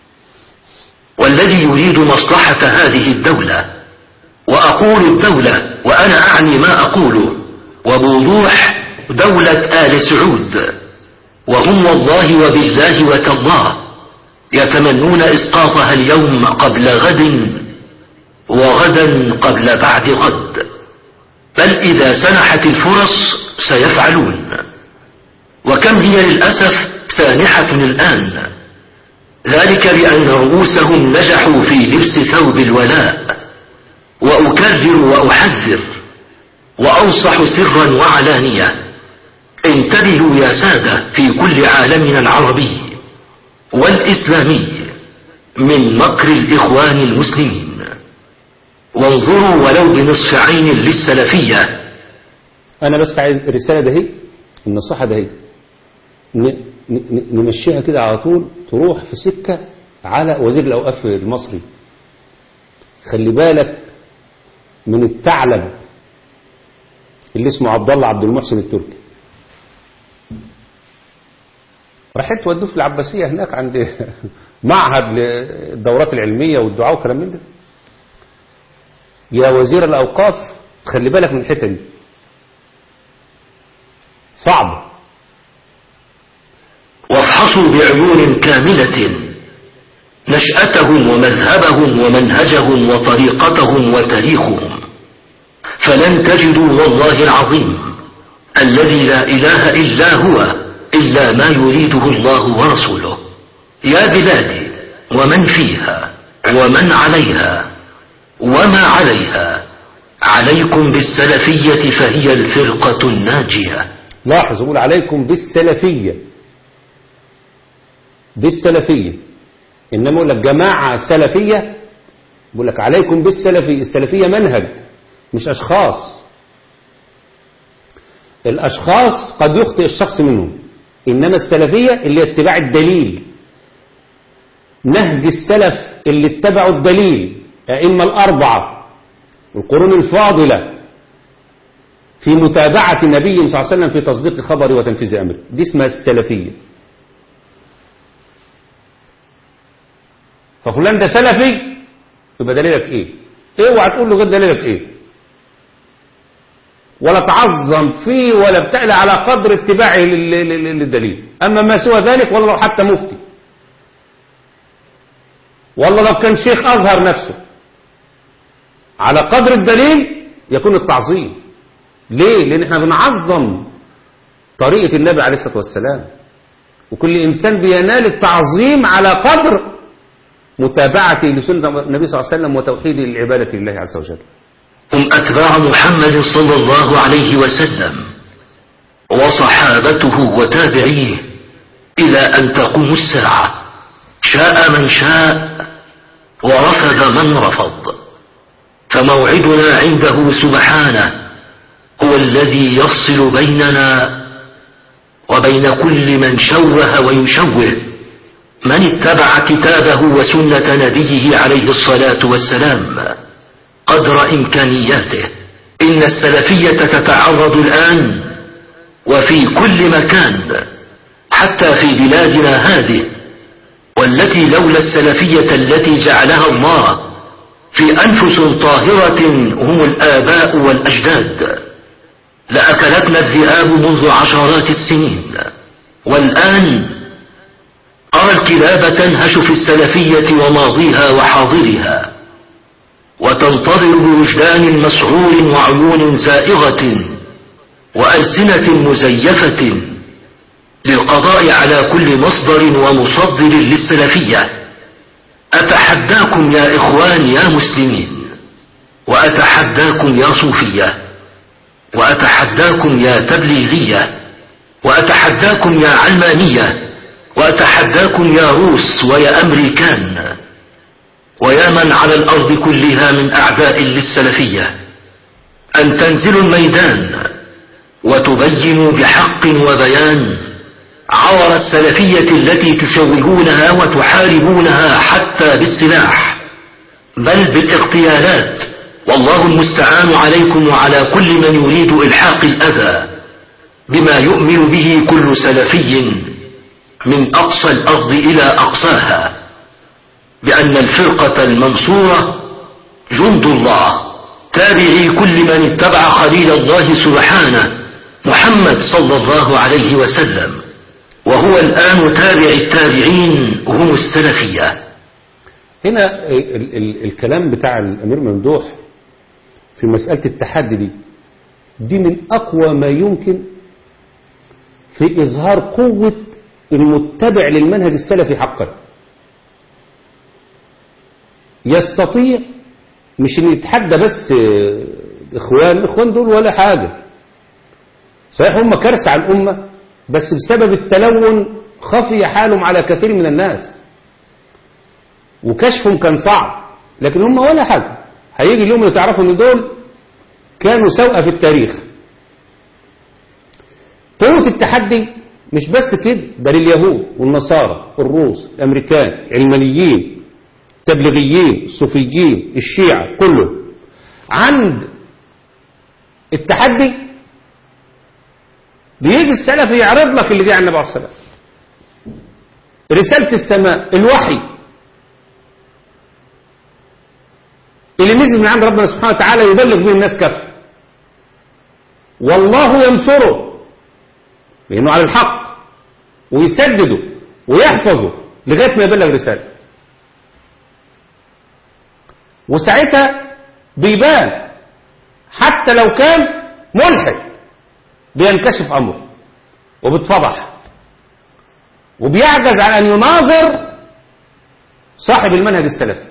والذي يريد مصلحة هذه الدولة، وأقول الدولة وأنا أعني ما أقوله وبوضوح، دولة آل سعود، وهم والله وبالله وتالله يتمنون إسقاطها اليوم قبل غد وغدا قبل بعد غد، بل إذا سنحت الفرص سيفعلون. وكم هي للأسف سانحة الآن، ذلك بأن رؤوسهم نجحوا في لبس ثوب الولاء. وأكرر وأحذر وأنصح سرا وعلانية، انتبهوا يا سادة في كل عالمنا العربي والإسلامي من مكر الإخوان المسلمين، وانظروا ولو بنصف عين للسلفية. أنا بس عايز الرسالة دهي، النصيحة دهي نمشيها كده على طول، تروح في سكة على وزير الأوقاف المصري. خلي بالك من الثعلب اللي اسمه عبد الله عبد المحسن التركي. راحت ودوه في العباسية هناك عند معهد للدورات العلمية والدعاء وكلام من ده. يا وزير الأوقاف خلي بالك من الحتة دي، صعب. وافحصوا بعيون كاملة نشأتهم ومذهبهم ومنهجهم وطريقتهم وتاريخهم، فلن تجدوا والله العظيم الذي لا إله إلا هو إلا ما يريده الله ورسوله. يا بلادي ومن فيها ومن عليها وما عليها، عليكم بالسلفية فهي الفرقة الناجية. لاحظ يقول عليكم بالسلفية، بالسلفية إنما يقول لك جماعة سلفية، يقول لك عليكم بالسلفي. السلفية منهج مش أشخاص. الأشخاص قد يخطئ الشخص منهم، إنما السلفية اللي اتباع الدليل، نهج السلف اللي اتبعوا الدليل، أئمة الأربعة القرون الفاضلة في متابعة النبي صلى الله عليه وسلم في تصديق خبره وتنفيذ أمره، دي اسمها السلفية. ففلان ده سلفي يبقى دليلك ايه؟ اوعى تقول له غير دليلك ايه، ولا تعظم فيه ولا بتقلع على قدر اتباعه للدليل. اما ما سوى ذلك، والله لو حتى مفتي، والله لو كان شيخ ازهر نفسه، على قدر الدليل يكون التعظيم. ليه؟ لان احنا بنعظم طريقة النبي عليه الصلاة والسلام، وكل انسان بينال التعظيم على قدر متابعته لسنة النبي صلى الله عليه وسلم وتوحيد العبادة لله عز وجل. هم أتباع محمد صلى الله عليه وسلم وصحابته وتابعيه إلى أن تقوم الساعة، شاء من شاء ورفض من رفض. فموعدنا عنده سبحانه هو الذي يفصل بيننا وبين كل من شوه ويشوه، من اتبع كتابه وسنة نبيه عليه الصلاة والسلام قدر إمكانياته. إن السلفية تتعرض الآن وفي كل مكان، حتى في بلادنا هذه، والتي لولا السلفية التي جعلها الله في أنفس طاهرة هم الآباء والأجداد لأكلتنا الذئاب منذ عشرات السنين. والآن أرى الكلاب تنهش في السلفية وماضيها وحاضرها، وتنتظر بوجدان مسعور وعيون زائغة وألسنة مزيفة للقضاء على كل مصدر ومصدر للسلفية. أتحداكم يا إخوان يا مسلمين، وأتحداكم يا صوفية، وأتحداكم يا تبليغية، وأتحداكم يا علمانية، وأتحداكم يا روس ويا أمريكان ويا من على الأرض كلها من أعداء للسلفية، أن تنزلوا الميدان وتبينوا بحق وبيان عور السلفية التي تشوهونها وتحاربونها حتى بالسلاح، بل بالاغتيالات. والله المستعان عليكم وعلى كل من يريد إلحاق الأذى بما يؤمن به كل سلفي من أقصى الأرض إلى أقصاها، بأن الفرقة المنصورة جند الله، تابعي كل من اتبع خليل الله سبحانه محمد صلى الله عليه وسلم، وهو الآن تابع التابعين هم السلفية. هنا ال ال الكلام بتاع الأمير ممدوح في مسألة التحدي دي دي من أقوى ما يمكن في إظهار قوة المتبع للمنهج السلفي حقا. يستطيع مش ان يتحدى بس اخوان الاخوان دول ولا حاجة، صحيح هم كارثة على الأمة، بس بسبب التلون خفي حالهم على كثير من الناس وكشفهم كان صعب، لكن هم ولا حاجة. هيجي اليوم اللي تعرفوا ان دول كانوا سوء في التاريخ. قوة التحدي مش بس كده، ده لليهود والنصارى الروس الامريكان علمانيين تبليغيين الصوفيين الشيعة كله. عند التحدي بيجي السلفي يعرض لك اللي جاء عن النبي عليه الصلاة والسلام، رسالة السماء، الوحي اللي نزل من عند ربنا سبحانه وتعالى يبلغ به الناس كافة، والله ينصره لأنه على الحق ويسدده ويحفظه لغاية ما يبلغ رسالة. وساعتها بيبان حتى لو كان ملحد بينكشف أمره وبتفضح وبيعجز عن أن يناظر صاحب المنهج السلفي.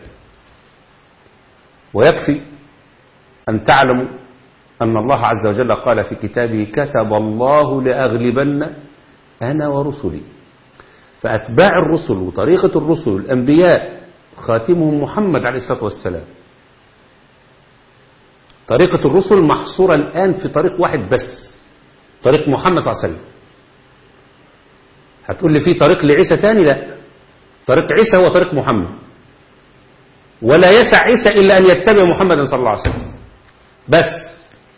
ويكفي أن تعلموا أن الله عز وجل قال في كتابه: كتب الله لأغلبن أنا ورسلي. فأتباع الرسل وطريقة الرسل الأنبياء خاتمهم محمد عليه الصلاة والسلام. طريقة الرسل محصورة الآن في طريق واحد بس، طريق محمد صلى الله عليه وسلم. هتقول لي في طريق لعيسى تاني؟ لا، طريق عيسى هو طريق محمد، ولا يسع عيسى إلا أن يتبع محمد صلى الله عليه وسلم بس.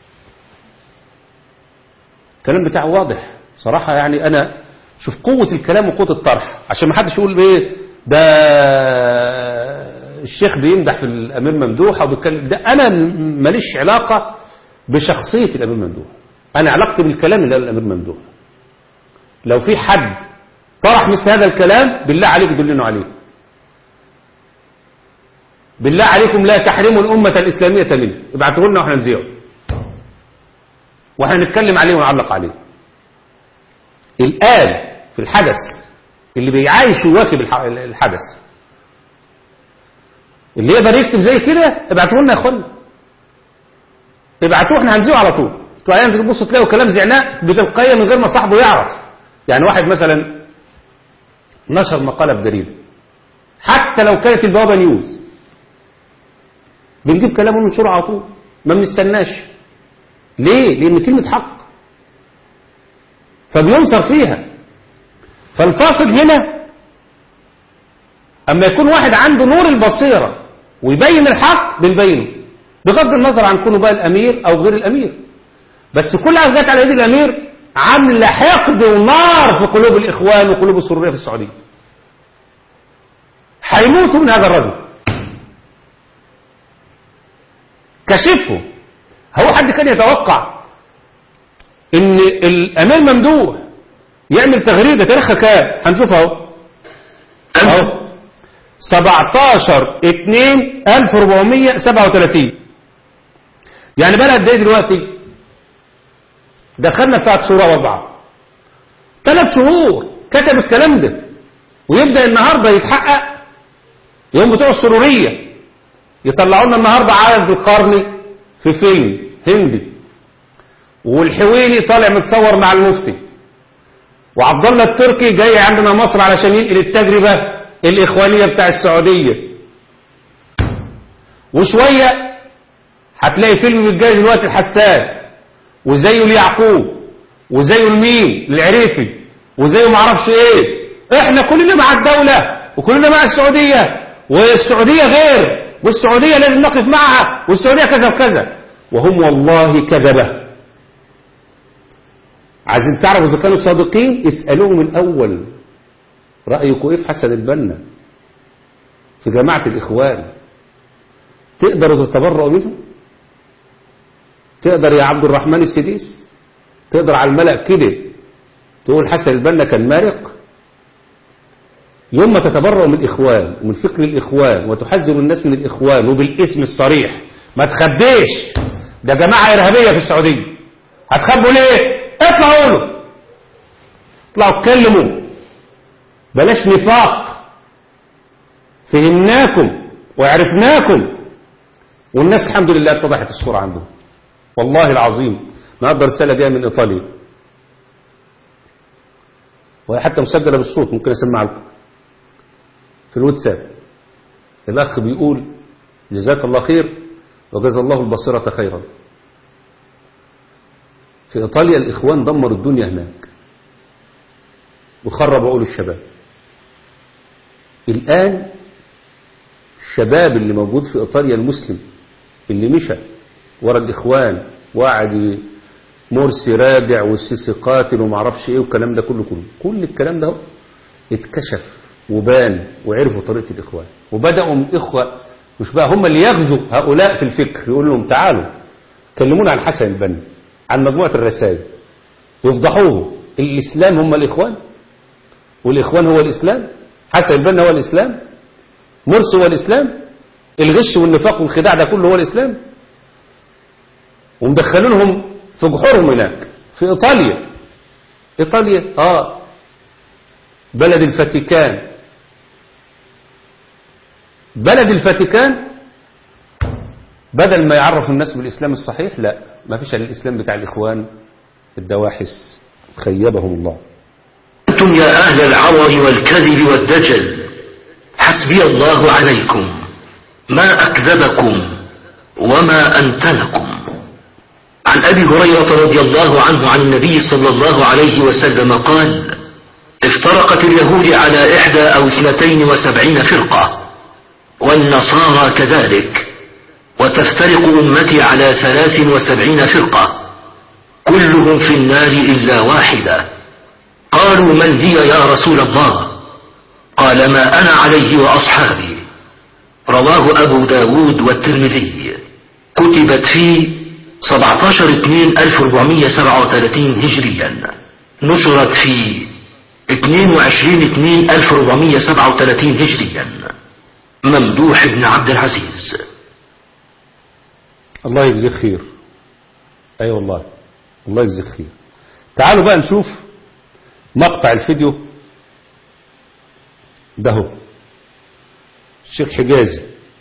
الكلام بتاعه واضح صراحة، يعني أنا شوف قوة الكلام وقوة الطرح، عشان ما حدش يقول ايه ده الشيخ بيمدح في الأمير ممدوح أو بيتكلم ده. أنا ماليش علاقة بشخصية الأمير ممدوح، أنا علاقتي بالكلام اللي قاله الأمير ممدوح. لو في حد طرح مثل هذا الكلام بالله عليكم دلنا عليه، بالله عليكم لا تحرموا الأمة الإسلامية منه، ابعتوه لنا واحنا نذيعه واحنا نتكلم عليه ونعلق عليه. الآن في الحدث اللي بيعايش ويواكب الحدث، اللي يقدر يكتب زي كده ابعتوه لنا يا اخوانا، ابعتوه احنا هنذيعه على طول. انتوا احيانا تبصوا تلاقوا كلام زعناه بتلقائيه من غير ما صاحبه يعرف. يعني واحد مثلا نشر مقاله في جريده، حتى لو كانت البوابه نيوز، بنجيب كلامه وننشره على طول، ما بنستناش. ليه؟ لان كلمه حق فبينصر فيها. فالفاصل هنا اما يكون واحد عنده نور البصيرة ويبين الحق بنبينه، بغض النظر عن كونه بقى الامير او غير الامير. بس كل حاجه جت على يد الامير عامله حقد ونار في قلوب الاخوان وقلوب السروريه في السعوديه. هيموتوا من هذا الرجل. كشفه. هو حد كان يتوقع ان الامير ممدوح يعمل تغريده تاريخها كام؟ هنشوف اهو اهو سبعتاشر اتنين الف واربعمية سبعة وتلاتين. يعني بقى قد ايه دلوقتي؟ دخلنا بتاعت سوره واربعه، ثلاث شهور كتب الكلام ده، ويبدا النهارده يتحقق. يوم بتوع السروريه يطلعوا لنا النهارده عدد القرني في فيلم هندي، والحويني طالع متصور مع المفتي، وعبد الله التركي جاي عندنا مصر علشان ينقل التجربه الاخوانيه بتاع السعوديه. وشويه هتلاقي فيلم بيتجهز دلوقتي الحسان، وزيه ليعقوب، وزيه المين العريفي، وزيه معرفش ايه. احنا كلنا مع الدوله وكلنا مع السعوديه، والسعوديه غير، والسعوديه لازم نقف معها، والسعوديه كذا وكذا، وهم والله كذبه. عايزين تعرفوا اذا كانوا صادقين؟ اسالوهم الاول رايكم ايه في حسن البنا في جماعه الاخوان؟ تقدروا تتبرؤوا منه؟ تقدر يا عبد الرحمن السديس تقدر على الملأ كده تقول حسن البنا كان مارق؟ يوم ما تتبرؤوا من الاخوان ومن فكر الاخوان وتحذروا الناس من الاخوان وبالاسم الصريح، ما تخبيش ده جماعه ارهابيه في السعوديه، هتخبوا ليه؟ اطلعوا له، اطلعوا اتكلموا، بلاش نفاق. فهمناكم وعرفناكم، والناس الحمد لله اتضحت الصورة عندهم. والله العظيم النهارده رسالة جاية من ايطاليا، وهي حتى مسجلة بالصوت، ممكن اسمعها لكم في الواتساب. الاخ بيقول جزاك الله خير وجزا الله البصيرة خيرا. في ايطاليا الاخوان دمروا الدنيا هناك وخربوا عقول الشباب. الان الشباب اللي موجود في ايطاليا المسلم اللي مشى ورا الاخوان وقعد مرسي راجع والسيسي قاتل وما اعرفش ايه والكلام ده كله كله كل الكلام ده اتكشف وبان وعرفوا طريقه الاخوان، وبداوا من اخوه مش بقى هم اللي يغزوا هؤلاء في الفكر، يقول لهم تعالوا كلمونا عن حسن البنا، عن مجموعه الرسائل، ويفضحوه. الاسلام هم الاخوان، والاخوان هو الاسلام، حسن البنا هو الاسلام، مرسي هو الاسلام، الغش والنفاق والخداع ده كله هو الاسلام. ومدخلونهم في جحورهم هناك في ايطاليا. ايطاليا اه بلد الفاتيكان، بلد الفاتيكان بدل ما يعرف الناس بالاسلام الصحيح، لا ما فيش الا الاسلام بتاع الاخوان الدواحس خيبهم الله. أنتم يا أهل العور والكذب والدجل حسبي الله عليكم ما أكذبكم وما أنتنكم. عن أبي هريرة رضي الله عنه عن النبي صلى الله عليه وسلم قال: افترقت اليهود على إحدى أو اثنتين وسبعين فرقة، والنصارى كذلك، وتفترق أمتي على ثلاث وسبعين فرقة، كلهم في النار إلا واحدة. قالوا: من هي يا رسول الله؟ قال: ما أنا عليه وأصحابي. رواه أبو داود والترمذي. كتبت في سبعة عشر اثنين ألف وأربعمائة وسبعة وثلاثين هجريا، نشرت في اثنين وعشرين اثنين ألف وأربعمائة وسبعة وثلاثين هجريا. ممدوح بن عبد العزيز. الله يجزيك خير. اي أيوة والله الله يجزيك خير. تعالوا بقى نشوف مقطع الفيديو ده. هو الشيخ حجازي.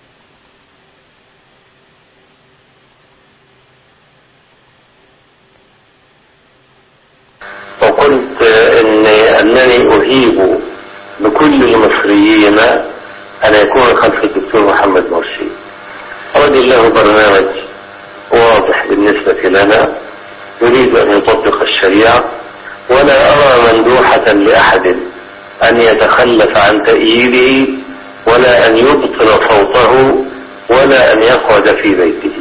وقلت إن أنني أهيب بكل المصريين أن يكون خلف الدكتور محمد مرسي. أراد الله برنامج واضح بالنسبة لنا يريد أن يطبق الشريعة، ولا أرى مندوحة لأحد أن يتخلف عن تأييده ولا أن يبطل صوته ولا أن يقعد في بيته.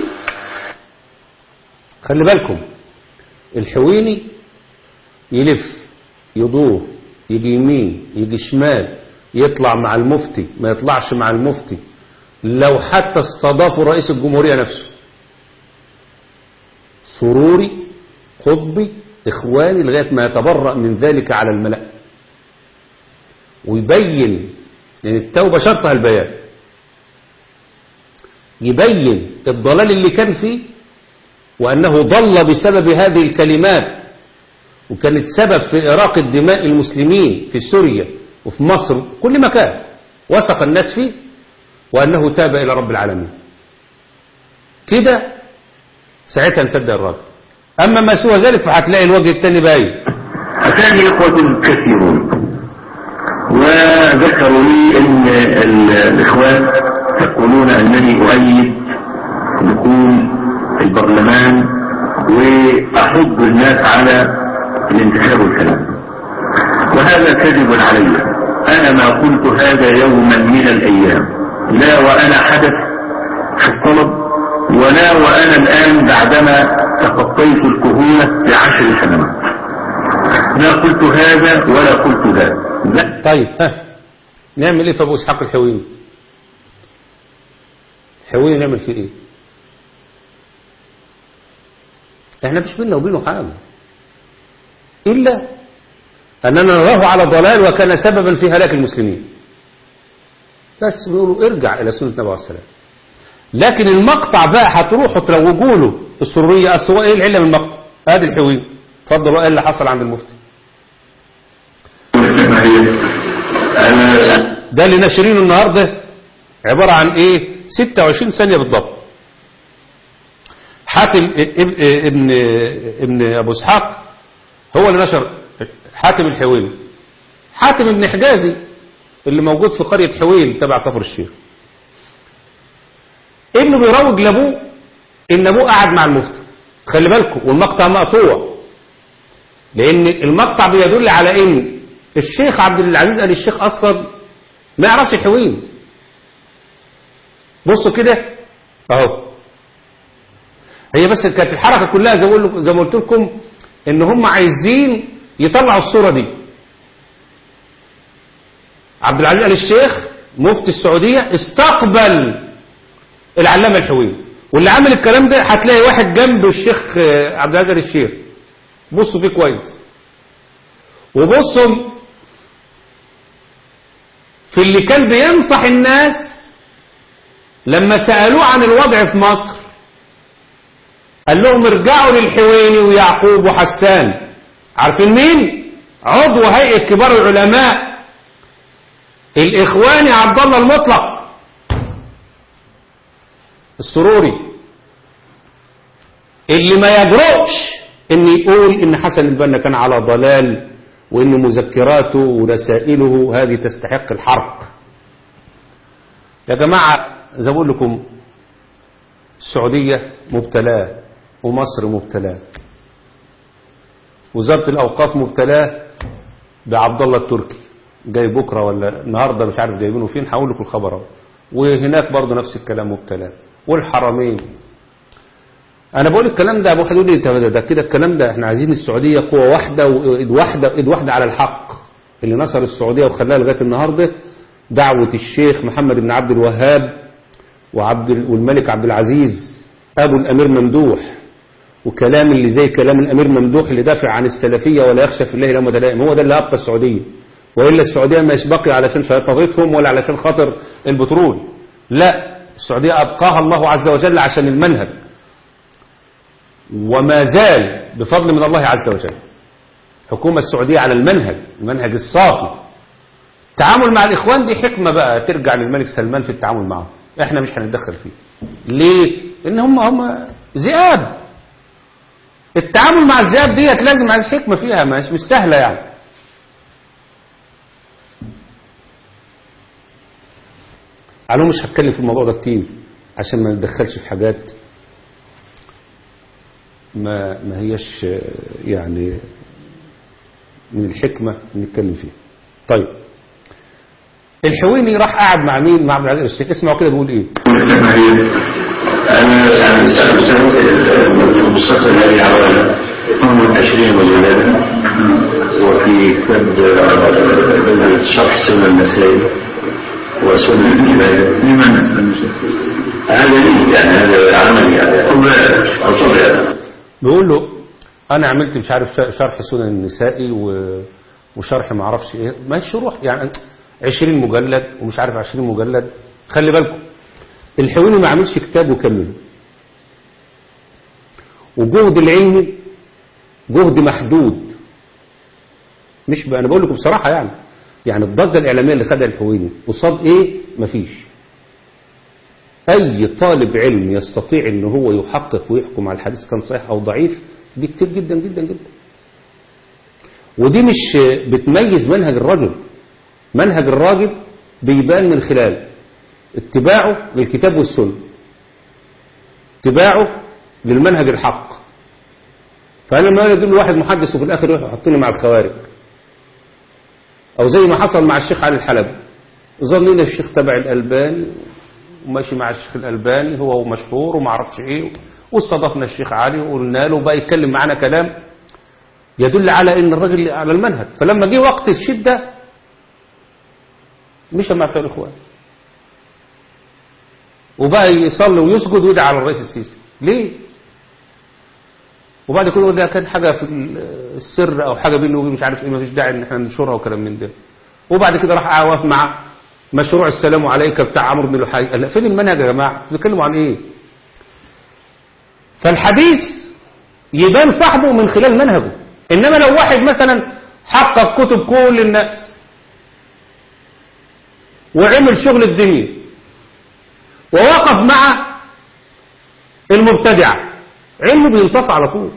خلي بالكم، الحويني يلف يدور، يجي يمين يجي شمال، يطلع مع المفتي ما يطلعش مع المفتي، لو حتى استضافوا رئيس الجمهورية نفسه. سروري قطبي إخواني لغاية ما يتبرأ من ذلك على الملأ، ويبين، لأن التوبة شرطها البيان، يبين الضلال اللي كان فيه وأنه ضل بسبب هذه الكلمات، وكانت سبب في إراقة دماء المسلمين في سوريا وفي مصر كل مكان وثق الناس فيه، وأنه تاب إلى رب العالمين. كده ساعتها نصدق الراجل. أما ما سوى ذلك فهتلاقي الوجه الثاني باين. أتاني إخوة كثيرون وذكروا لي أن الإخوان يقولون أنني أؤيد دخول البرلمان وأحض الناس على الانتخاب والكلام، وهذا كذب علي. أنا ما قلت هذا يوما من الأيام، لا وأنا حدث في الطلب، ولا وأنا الآن بعدما تخطيت الكهولة بعشر سنوات. لا قلت هذا ولا قلت ذا. لا. طيب ها نعمل ايه في ابو اسحاق الحويني؟ الحويني نعمل فيه ايه؟ احنا مش بيننا وبينه حاجه الا اننا نراه على ضلال وكان سببا في هلاك المسلمين، بس بيقولوا ارجع الى سنه النبي عليه السلام. لكن المقطع بقى هتروحوا تروجوا له السريه. اصل هو ايه العله من المقطع؟ ادي الحويني. اتفضل بقى اللي حصل عند المفتي. ده اللي ناشرينه النهارده عباره عن ايه؟ ستة وعشرين ثانيه بالضبط. حاتم ابن ابن ابو اسحاق هو اللي نشر. حاتم الحويني، حاتم ابن حجازي اللي موجود في قريه حويل تبع كفر الشيخ، ابنه بيروج لابوه ان ابوه قاعد مع المفتي. خلي بالكم، والمقطع مقطوع، لان المقطع بيدل على ان الشيخ عبد العزيز آل الشيخ اصلا ما يعرفش الحويني. بصوا كده اهو، هي بس كانت الحركه كلها زي ما زي ما قلت لكم ان هم عايزين يطلعوا الصوره دي. عبد العزيز آل الشيخ مفتي السعوديه استقبل العلامه الحويني، واللي عمل الكلام ده هتلاقي واحد جنب الشيخ عبد العزيز آل الشيخ. بصوا فيه كويس، وبصوا في اللي كان بينصح الناس لما سألوه عن الوضع في مصر. قال لهم ارجعوا للحويني ويعقوب وحسان. عارفين مين؟ عضو هيئة كبار العلماء الإخواني عبد الله المطلق السروري، اللي ما يجرؤش ان يقول ان حسن البنا كان على ضلال وإن مذكراته ورسائله هذه تستحق الحرق. يا جماعة زي ما بقول لكم السعودية مبتلاة ومصر مبتلاة، وزارة الأوقاف مبتلاة بعبد الله التركي جاي بكرة ولا النهاردة مش عارف جايبينه فين، هقول لكم الخبر، وهناك برضه نفس الكلام مبتلاة، والحرمين. انا بقول الكلام ده ابو واحد يقول لي ده كده الكلام ده احنا عايزين السعوديه قوه واحده وايد واحده ايد واحده على الحق. اللي نصر السعوديه وخلاها لغايه النهارده دعوه الشيخ محمد بن عبد الوهاب وعبد والملك عبد العزيز ابو الامير ممدوح، وكلام اللي زي كلام الامير ممدوح اللي دافع عن السلفيه ولا يخشى في الله لومة لائم، هو ده اللي ابقى السعوديه. والا السعوديه مش باقي علشان شيطنتهم ولا علشان خاطر البترول، لا، السعوديه ابقاها الله عز وجل عشان المنهج، وما زال بفضل من الله عز وجل حكومة السعودية على المنهج المنهج الصافي. التعامل مع الإخوان دي حكمة بقى ترجع للملك سلمان في التعامل معهم، احنا مش هنتدخل فيه. ليه؟ لأن هم هم ذئاب. التعامل مع الذئاب ديت لازم عايز حكمة فيها، مش مش سهلة يعني. على مش هتكلم في الموضوع ده كتير عشان ما نتدخلش في حاجات ما ما هيش يعني من الحكمة نتكلم فيها. طيب الحويني راح قاعد مع مين؟ مع عبد العزيز الشيخ. اسمعوا كده بيقول ايه. انا يعني استخدمت المصطفى الذي حوالي ثمانية وعشرين مجلدا، وفي كتاب شرح سنن النسائي وسنن الجبال. لمن هذا لي يعني هذا عملي يعني أطلع. بيقول له انا عملت مش عارف شرح سنن النسائي وشرح ما اعرفش ايه، ما الشروح يعني عشرين مجلد ومش عارف عشرين مجلد. خلي بالكم الحويني ما عملش كتاب وكمله، وجهد العلمي جهد محدود. مش بقى انا بقول لكم بصراحه يعني يعني الضجه الاعلاميه اللي خدها الحويني قصاد ايه؟ مفيش. اي طالب علم يستطيع ان هو يحقق ويحكم على الحديث كان صحيح او ضعيف دي كتير جدا جدا جدا. ودي مش بتميز منهج الرجل. منهج الراجل بيبان من خلال اتباعه للكتاب والسنة، اتباعه للمنهج الحق. فأنا لما يجيب له واحد محدث وفي الآخر يروح يحطني مع الخوارج، أو زي ما حصل مع الشيخ علي الحلبي، ظنين الشيخ تبع الألباني وماشي مع الشيخ الألباني هو مشهور وما عرفش ايه، واستضفنا الشيخ علي وقلنا له بقى يتكلم معنا كلام يدل على ان الراجل على المنهج. فلما جه وقت الشدة مشى مع بتوع الاخوان وبقى يصلي ويسجد ويدعي على الرئيس السيسي. ليه؟ وبعد كده يقول ده كان حاجة في السر او حاجة بينه وبين مش عارف ايه، ما فيش داعي ان احنا ننشرها وكلام من ده. وبعد كده راح عواف مع مشروع السلام عليك بتاع عمرو بن لحي. قال فين المنهج يا جماعه؟ بتتكلموا عن ايه؟ فالحديث يبان صاحبه من خلال منهجه. انما لو واحد مثلا حقق كتب كل الناس وعمل شغل الدنيا ووقف مع المبتدعه، علمه بينطفى على طول.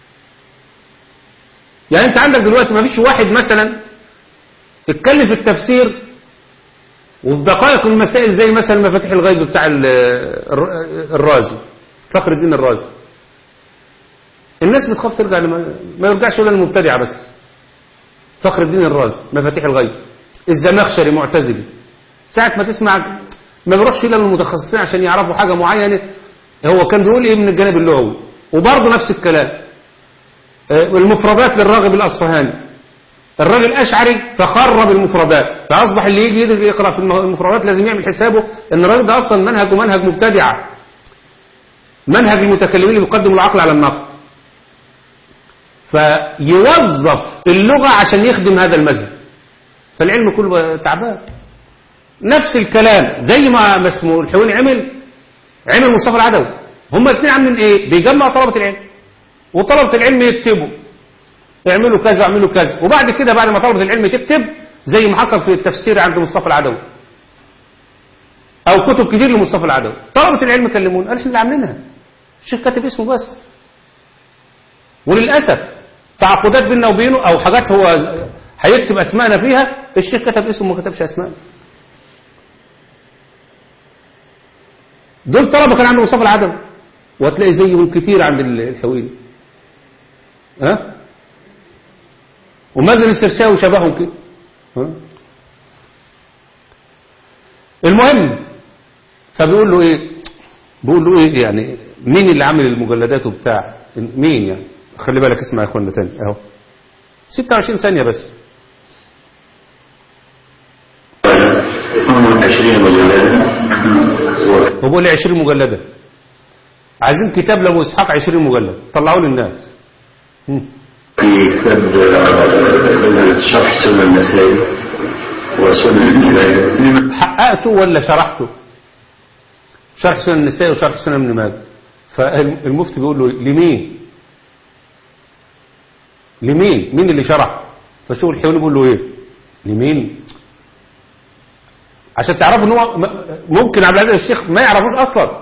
يعني انت عندك دلوقتي ما فيش واحد مثلا اتكلم في التفسير وفي دقائق المسائل زي مثلا مفاتيح الغيب بتاع الرازي، فخر الدين الرازي. الناس بتخاف ترجع لما ما يرجعش الا المبتدعه بس. فخر الدين الرازي مفاتيح الغيب، الزمخشري معتزلي، ساعه ما تسمع ما بيروحش الا للمتخصصين عشان يعرفوا حاجه معينه هو كان بيقول ايه من الجانب اللغوي. وبرضه نفس الكلام المفردات للراغب الاصفهاني، الراجل أشعري فخرب المفردات، فأصبح اللي يجي يقرأ في المفردات لازم يعمل حسابه ان الراجل ده أصلا منهجه منهج مبتدعة، منهج المتكلمين اللي بيقدموا العقل على النقل، فيوظف اللغة عشان يخدم هذا المذهب، فالعلم كله تعبان. نفس الكلام زي ما اسمه الحويني عمل عمل مصطفى العدوي، هما الاثنين عاملين ايه؟ بيجمعوا طلبة العلم وطلبة العلم يكتبوا اعملوا كذا اعملوا كذا، وبعد كده بعد ما طلبة العلم تكتب زي ما حصل في التفسير عند مصطفى العدوي او كتب كتير لمصطفى العدوي، طلبة العلم كلمونا قالش اللي عاملينها الشيخ كاتب اسمه بس. وللأسف تعاقدات بيننا وبينه أو حاجات هو هيكتب أسمائنا فيها، الشيخ كتب اسمه وما كتبش أسمائنا. دول طلبة كان عنده مصطفى العدوي، وهتلاقي زيهم كتير عند الحويني. ها؟ ومازن السرساوي شبههم كده. ها؟ المهم فبيقول له ايه؟ بيقول له ايه يعني مين اللي عامل المجلدات وبتاع؟ مين يعني؟ خلي بالك اسمع يا اخوانا تاني اهو. ستة وعشرين ثانية بس. عشرين مجلدة. وبقول لي عشرين مجلدة. عايزين كتاب لابو اسحاق عشرين مجلد، طلعوا للناس. في كتاب شرح سنن النسائي وسنن ابن ماجه. حققته ولا شرحته؟ شرح سنن النسائي وشرح سنن ابن ماجه. فالمفتي بيقول له لمين؟ لمين؟ مين اللي شرح؟ فالشغل الحيواني بيقول له ايه؟ لمين؟ عشان تعرفوا ان هو ممكن عبد العزيز الشيخ ما يعرفوش اصلا.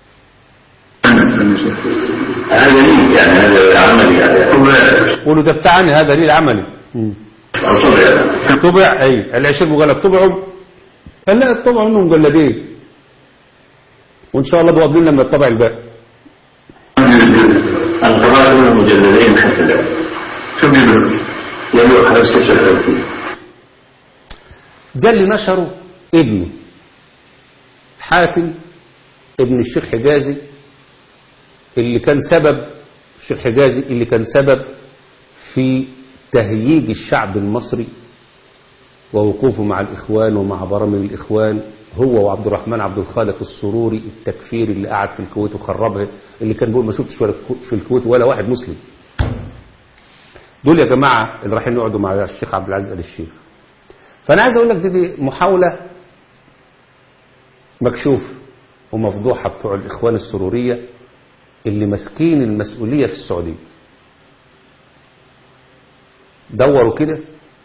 هذا دليل يعني هذا عملي يعني. قولوا ده بتاعني هذا دليل عملي. طبع اي العشرين مجلد طبعوا. قال لا طبعوا منهم مجلدين. وان شاء الله بقوا لما يطبع الباقي. القراءة من مجلدين حتى الآن. كم يبلغ؟ يبلغ خمسة وثلاثين. ده اللي نشره ابنه حاتم ابن الشيخ حجازي، اللي كان سبب الشيخ حجازي اللي كان سبب في تهييج الشعب المصري ووقوفه مع الإخوان ومع برامج الإخوان، هو وعبد الرحمن عبد الخالق السروري التكفيري اللي قعد في الكويت وخربها، اللي كان بيقول ما شفتش في الكويت ولا واحد مسلم. دول يا جماعة اللي رايحين يقعدوا مع الشيخ عبد العزيز آل الشيخ. فأنا عايز أقول لك دي, دي محاولة مكشوف ومفضوحة بتوع الإخوان السرورية اللي ماسكين المسؤولية في السعودية. دوروا كده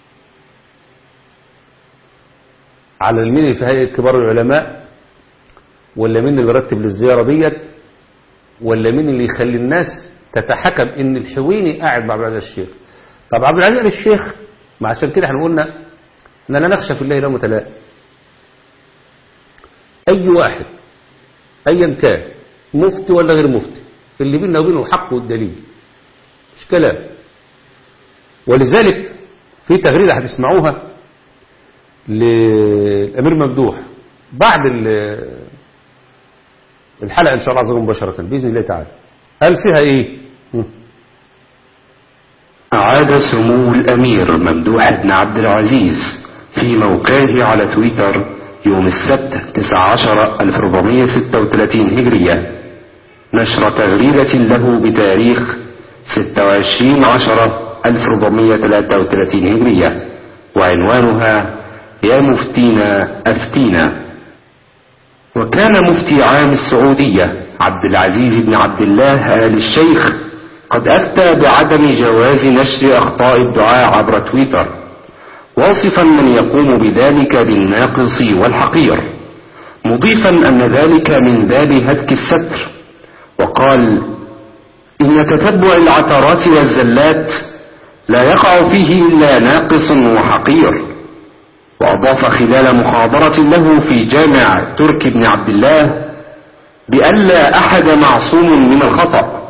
على مين اللي في هيئة كبار العلماء، ولا مين اللي رتب للزيارة ديت، ولا مين اللي يخلي الناس تتحكم ان الحويني قاعد مع عبد العزيز الشيخ. طب عبد العزيز الشيخ، ما عشان كده احنا قلنا ان لا نخشى في الله لومة لائم. اي واحد ايا كان مفتي ولا غير مفتي، اللي بيننا وبينه الحق والدليل، مش كلام. ولذلك في تغريدة هتسمعوها للأمير ممدوح بعد الحلقة إن شاء الله عز وجل مباشرة بإذن الله تعالى. قال فيها إيه؟ أعاد سمو الأمير ممدوح بن عبد العزيز في موقعه على تويتر يوم السبت تسعة عشر ألف وأربعمائة وستة وثلاثين هجرية نشر تغريدة له بتاريخ ستة وعشرين عشرة ألف وأربعمائة وثلاثة وثلاثين هجرية، وعنوانها يا مفتينا أفتينا. وكان مفتي عام السعودية عبد العزيز بن عبد الله آل الشيخ قد أفتى بعدم جواز نشر أخطاء الدعاء عبر تويتر، واصفا من يقوم بذلك بالناقص والحقير، مضيفا أن ذلك من باب هتك الستر، وقال إن تتبع العثرات والزلات لا يقع فيه إلا ناقص وحقير. وأضاف خلال محاضرة له في جامع تركي بن عبد الله بأن لا أحد معصوم من الخطأ،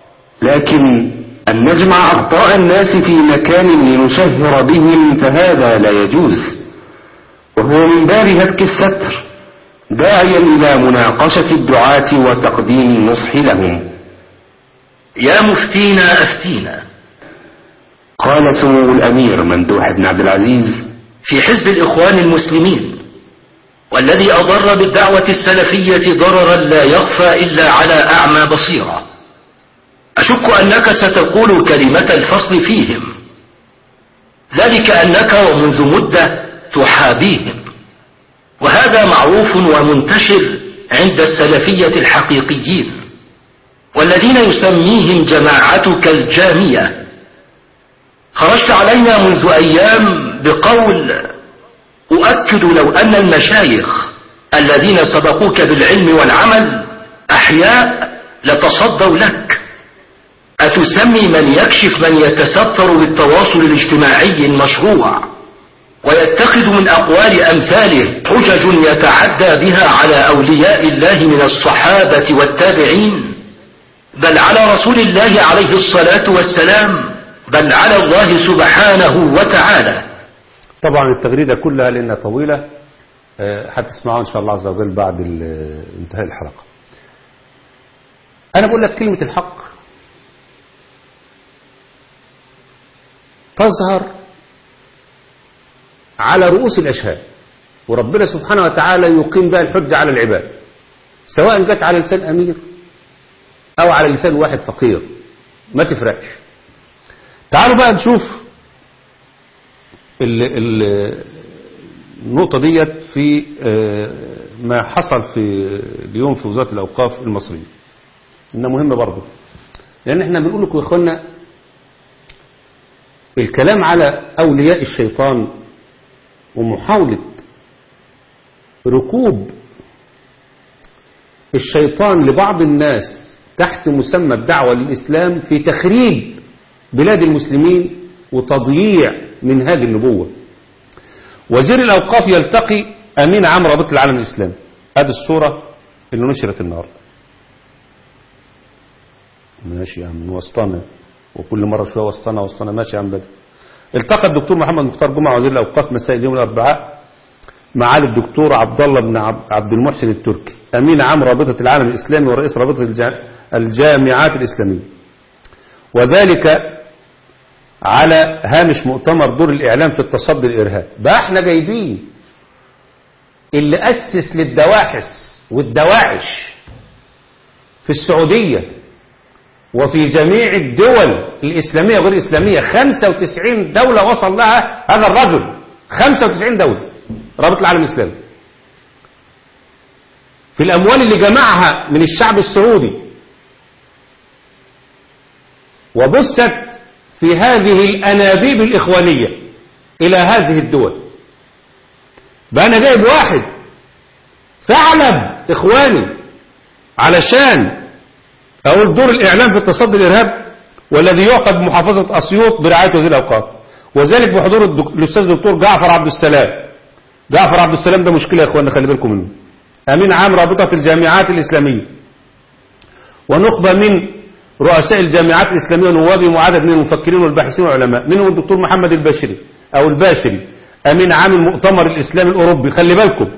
لكن أن نجمع أخطاء الناس في مكان لنشهر بهم فهذا لا يجوز، وهو من باب هتك الستر، داعيا إلى مناقشة الدعاة وتقديم النصح لهم. يا مفتينا أفتينا. قال سمو الأمير ممدوح بن عبد العزيز في حزب الإخوان المسلمين، والذي أضر بالدعوة السلفية ضررا لا يخفى إلا على أعمى بصيرة، أشك أنك ستقول كلمة الفصل فيهم، ذلك أنك ومنذ مدة تحابيهم، وهذا معروف ومنتشر عند السلفية الحقيقيين والذين يسميهم جماعتك الجامية. خرجت علينا منذ أيام بقول أؤكد لو أن المشايخ الذين سبقوك بالعلم والعمل أحياء لتصدوا لك، أتسمي من يكشف من يتستر بالتواصل الاجتماعي المشروع ويتخذ من أقوال أمثاله حجج يتعدى بها على أولياء الله من الصحابة والتابعين، بل على رسول الله عليه الصلاة والسلام، بل على الله سبحانه وتعالى؟ طبعا التغريدة كلها لأنها طويلة هتسمعوها إن شاء الله عز وجل بعد انتهاء الحلقة. أنا بقول لك كلمة الحق تظهر على رؤوس الأشهاد، وربنا سبحانه وتعالى يقيم بها الحجة على العباد، سواء جت على لسان أمير أو على لسان واحد فقير، ما تفرقش. تعالوا بقى نشوف ال ال النقطة ديت في ما حصل في اليوم في وزارة الأوقاف المصرية، إنها مهمة برضه، لأن احنا بنقول لكم يا إخوانا الكلام على أولياء الشيطان ومحاولة ركوب الشيطان لبعض الناس تحت مسمى الدعوة للإسلام في تخريب بلاد المسلمين وتضييع منهاج النبوة. وزير الأوقاف يلتقي أمين عام رابطة العالم الإسلامي، هذه الصورة اللي نشرت النهارده. ماشي يا عم وسطنا، وكل مرة شوية وسطنا وسطنا، ماشي يا عم بدر. التقى الدكتور محمد مختار جمعة وزير الأوقاف مساء اليوم الأربعاء مع الدكتور عبد الله بن عبد المحسن التركي أمين عام رابطة العالم الإسلامي ورئيس رابطة الجامعات الإسلامية، وذلك على هامش مؤتمر دور الإعلام في التصدي للإرهاب. بقى احنا جايبين اللي أسس للدواحس والدواعش في السعودية وفي جميع الدول الإسلامية وغير الإسلامية، خمسة وتسعين دولة وصل لها هذا الرجل، خمسة وتسعين دولة رابط العالم الإسلامي، في الأموال اللي جمعها من الشعب السعودي وبثت في هذه الأنابيب الإخوانية إلى هذه الدول. بقى أنا جايب واحد ثعلب إخواني علشان أقول دور الإعلام في التصدي للإرهاب، والذي يعقد بمحافظة أسيوط برعاية وزير الأوقاف، وذلك بحضور الأستاذ الدكتور جعفر عبد السلام. جعفر عبد السلام ده مشكلة يا إخواننا، خلي بالكم منه، أمين عام رابطة الجامعات الإسلامية، ونخبة من رؤساء الجامعات الإسلامية ونوابهم وعدد من المفكرين والباحثين والعلماء، منهم الدكتور محمد الباشري أو الباشري أمين عام المؤتمر الإسلامي الأوروبي. خلي بالكم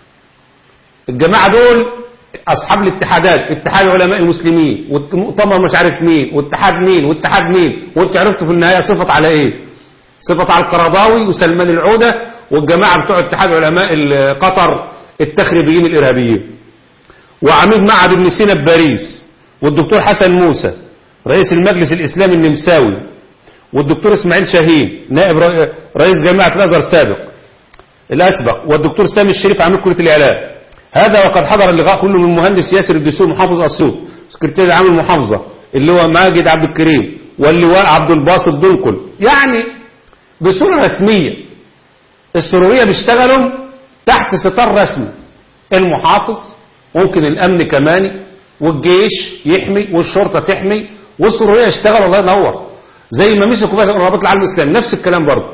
الجماعة دول أصحاب الاتحادات، اتحاد علماء المسلمين والمؤتمر مش عارف مين واتحاد مين واتحاد مين، وانت عرفتوا في النهاية صفت على ايه؟ صفت على القرضاوي وسلمان العودة والجماعة بتوع اتحاد علماء قطر التخريبيين الإرهابيين، وعميد معهد ابن سينا بباريس، والدكتور حسن موسى رئيس المجلس الإسلامي النمساوي، والدكتور اسماعيل شاهين نائب رئيس جامعة الأزهر السابق الأسبق، والدكتور سامي الشريف عميد كلية الإعلام. هذا وقد حضر اللقاء كله من المهندس ياسر الدسوق محافظ أسيوط، سكرتير العام المحافظة اللي هو ماجد عبد الكريم، واللواء عبد الباسط دنقل، يعني بصورة رسمية. السرورية بيشتغلوا تحت ستار رسمي، المحافظ ممكن الأمن كمان والجيش يحمي والشرطة تحمي، والسرورية يشتغل الله ينور زي ما مسكوا بقى رابطة العالم الإسلامي، نفس الكلام برضه.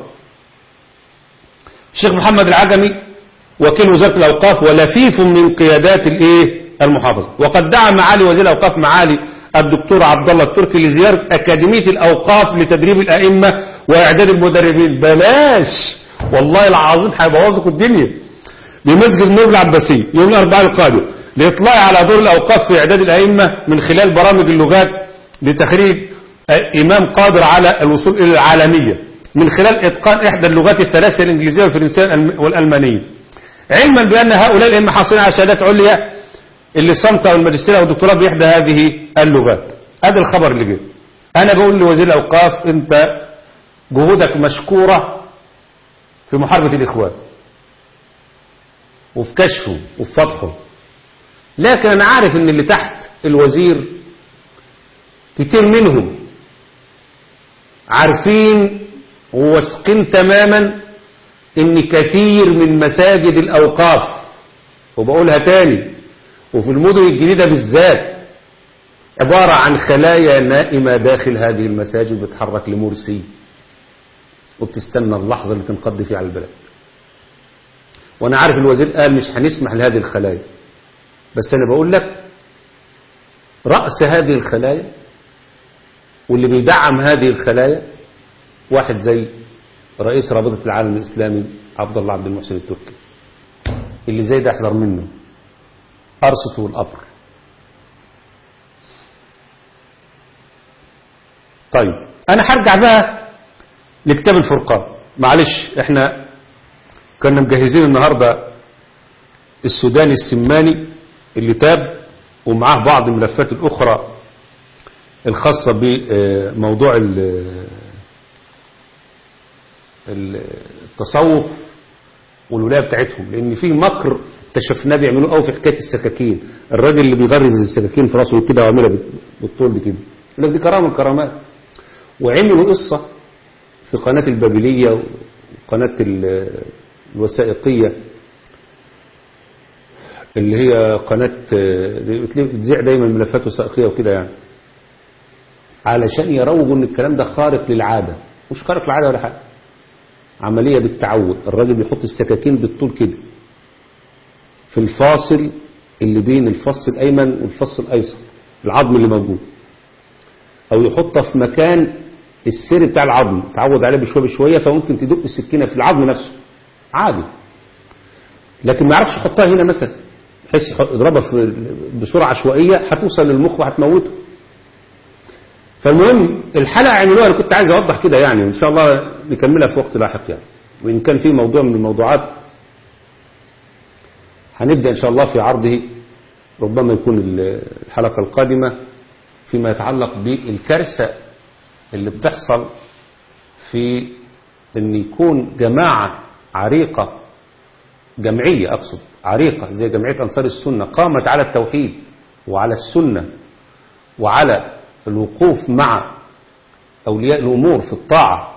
الشيخ محمد العجمي وكيل وزارة الأوقاف ولفيف من قيادات الايه المحافظة، وقد دعا معالي وزير الأوقاف معالي الدكتور عبد الله التركي لزيارة أكاديمية الأوقاف لتدريب الأئمة وإعداد المدربين. بلاش والله العظيم هيبوظ لكم الدنيا، بمسجد نور العباسية يوم الأربعاء القادم لإطلاع على دور الأوقاف في إعداد الأئمة من خلال برامج اللغات لتخريج إمام قادر على الوصول إلى العالمية من خلال إتقان إحدى اللغات الثلاثة الإنجليزية والفرنسية والألمانية، علما بأن هؤلاء الأئمة حاصلين على شهادات عليا الليسانس أو الماجستير أو الدكتوراه بإحدى هذه اللغات. هذا الخبر اللي جه. أنا بقول لوزير الأوقاف أنت جهودك مشكورة في محاربة الإخوان وفي كشفه وفي فتحه، لكن أنا عارف أن اللي تحت الوزير كتير منهم عارفين وواثقين تماما ان كثير من مساجد الأوقاف، وبقولها تاني، وفي المدن الجديدة بالذات عبارة عن خلايا نائمة داخل هذه المساجد بتحرك لمرسي وبتستنى اللحظة اللي تنقضي فيها على البلد. وانا عارف الوزير قال مش هنسمح لهذه الخلايا، بس انا بقول لك رأس هذه الخلايا واللي بيدعم هذه الخلايا واحد زي رئيس رابطة العالم الإسلامي عبد الله عبد المحسن التركي، اللي زي ده احذر منه، أرسطو والأبر. طيب أنا هرجع بقى لكتاب الفرقان. معلش احنا كنا مجهزين النهاردة السوداني السماني اللي تاب ومعاه بعض الملفات الأخرى الخاصة بموضوع التصوف والولاية بتاعتهم، لأن في مكر اكتشفناه بيعملوه قوي في حكاية السكاكين. الراجل اللي بيغرز السكاكين في راسه كده وعاملها بالطول دي كده، لك دي كرامة الكرامات. وعملوا قصة في قناة البابلية وقناة الوثائقية اللي هي قناة بتذيع دايما ملفات وثائقية وكده، يعني علشان يروجوا ان الكلام ده خارق للعادة. مش خارق للعادة ولا حاجة، عملية بالتعود. الراجل بيحط السكاكين بالطول كده في الفاصل اللي بين الفص الأيمن والفص الأيسر، العظم اللي موجود، أو يحطها في مكان السر بتاع العظم تعود عليه بشوية بشوية، فممكن تدق السكينة في العظم نفسه عادي، لكن ما يعرفش يحطها هنا مثلا بحيث يضربها بسرعة عشوائية هتوصل للمخ وهتموته. فالمهم الحلقة عملوها، أنا كنت عايز أوضح كده يعني، إن شاء الله نكملها في وقت لاحق يعني، وإن كان في موضوع من الموضوعات هنبدأ إن شاء الله في عرضه، ربما يكون الحلقة القادمة، فيما يتعلق بالكارثة اللي بتحصل في أن يكون جماعة عريقة، جمعية أقصد عريقة زي جمعية أنصار السنة قامت على التوحيد وعلى السنة وعلى الوقوف مع أولياء الأمور في الطاعة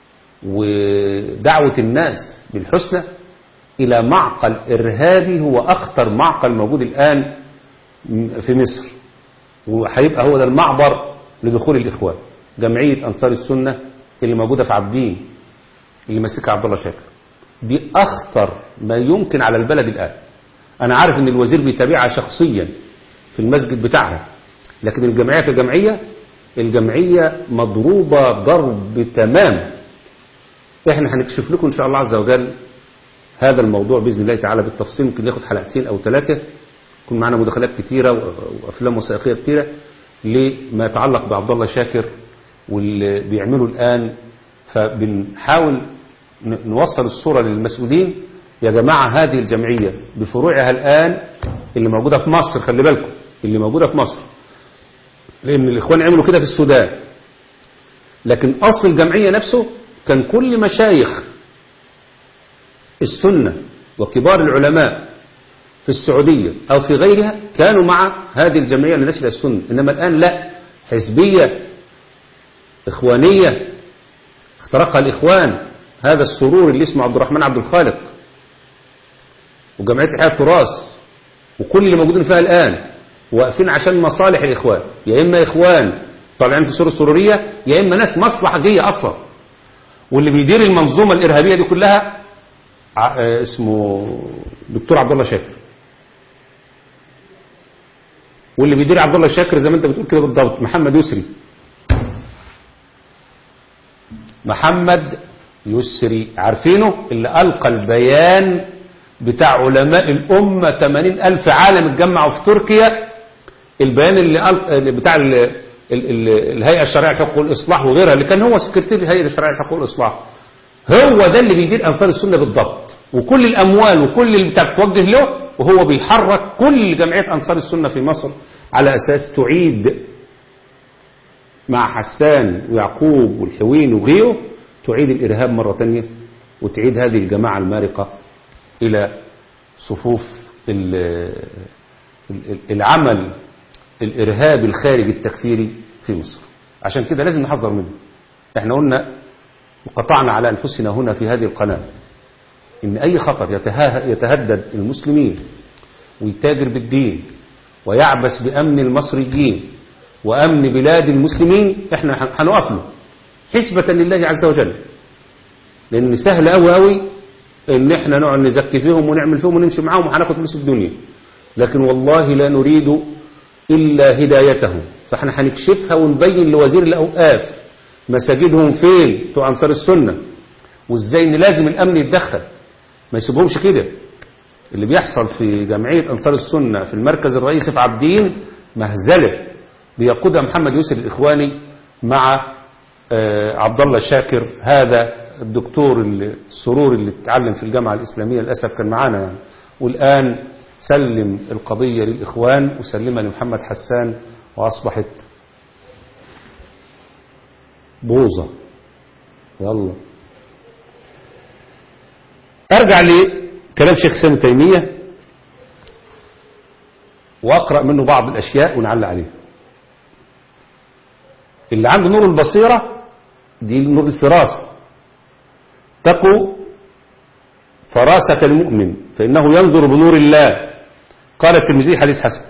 ودعوة الناس بالحسنى، إلى معقل إرهابي هو أخطر معقل موجود الآن في مصر، وهيبقى هو ده المعبر لدخول الإخوان. جمعية أنصار السنة اللي موجودة في عابدين اللي ماسكها عبد الله شاكر، دي أخطر ما يمكن على البلد الآن. أنا عارف إن الوزير بيتابعها شخصيا في المسجد بتاعها، لكن الجمعية كجمعية، الجمعية مضروبة ضرب تمام. إحنا هنكشف لكم إن شاء الله عز وجل هذا الموضوع بإذن الله تعالى بالتفصيل، ممكن ياخد حلقتين أو ثلاثة، يكون معنا مداخلات كتيرة وأفلام وثائقية كتيرة لما يتعلق بعبد الله شاكر واللي بيعمله الآن. فبنحاول نوصل الصورة للمسؤولين، يا جماعة هذه الجمعية بفروعها الآن اللي موجودة في مصر، خلي بالكم اللي موجودة في مصر، لأن الإخوان عملوا كده في السودان، لكن أصل الجمعية نفسه كان كل مشايخ السنة وكبار العلماء في السعودية أو في غيرها كانوا مع هذه الجمعية لنشر السنة. إنما الآن لا، حزبية إخوانية اخترقها الإخوان، هذا السرور اللي اسمه عبد الرحمن عبد الخالق وجمعية إحياء التراث وكل اللي موجودين فيها الآن واقفين عشان مصالح الإخوان، يا إما إخوان طالعين في سور السرورية، يا إما ناس مصلحجية أصلا. واللي بيدير المنظومة الإرهابية دي كلها اسمه دكتور عبد الله شاكر، واللي بيدير عبد الله شاكر زي ما انت بتقول كده بالضبط محمد يسري. محمد يسري عارفينه، اللي ألقى البيان بتاع علماء الأمة ثمانين ألف عالم اتجمعوا في تركيا، البيان اللي, اللي بتاع ال ال ال الهيئة الشرعية للحقوق والإصلاح وغيرها، اللي كان هو سكرتير الهيئة الشرعية للحقوق والإصلاح، هو ده اللي بيدير أنصار السنة بالضبط، وكل الأموال وكل اللي بتوجه له، وهو بيحرك كل جمعية أنصار السنة في مصر على أساس تعيد مع حسان ويعقوب والحوين وغيره، تعيد الإرهاب مرة تانية وتعيد هذه الجماعة المارقة إلى صفوف العمل الإرهابي الخارجي التكفيري في مصر. عشان كده لازم نحذر منه. احنا قلنا وقطعنا على أنفسنا هنا في هذه القناة إن أي خطر يتهدد المسلمين ويتاجر بالدين ويعبث بأمن المصريين وأمن بلاد المسلمين احنا هنقف له حسبة لله عز وجل، لأن سهل قوي قوي ان احنا نقعد نزكي فيهم ونعمل فيهم ونمشي معاهم وهناخد فلوس الدنيا، لكن والله لا نريد إلا هدايتهم. فاحنا هنكشفها ونبين لوزير الأوقاف مساجدهم فين بتوع أنصار السنة، وازاي ان لازم الأمن يتدخل ما يسيبهمش كده. اللي بيحصل في جمعية أنصار السنة في المركز الرئيسي في عابدين مهزلة بيقودها محمد يوسف الإخواني مع عبد الله شاكر، هذا الدكتور السرور اللي اتعلم في الجامعة الإسلامية للأسف كان معانا يعني، والآن سلم القضية للإخوان وسلمها لمحمد حسان وأصبحت بوظة. يلا أرجع لكلام شيخ سامي تيمية وأقرأ منه بعض الأشياء ونعلق عليها. اللي عنده نور البصيرة دي نور الفراسة، تقوا فراسة المؤمن فإنه ينظر بنور الله. قال الترمذي حديث حسن.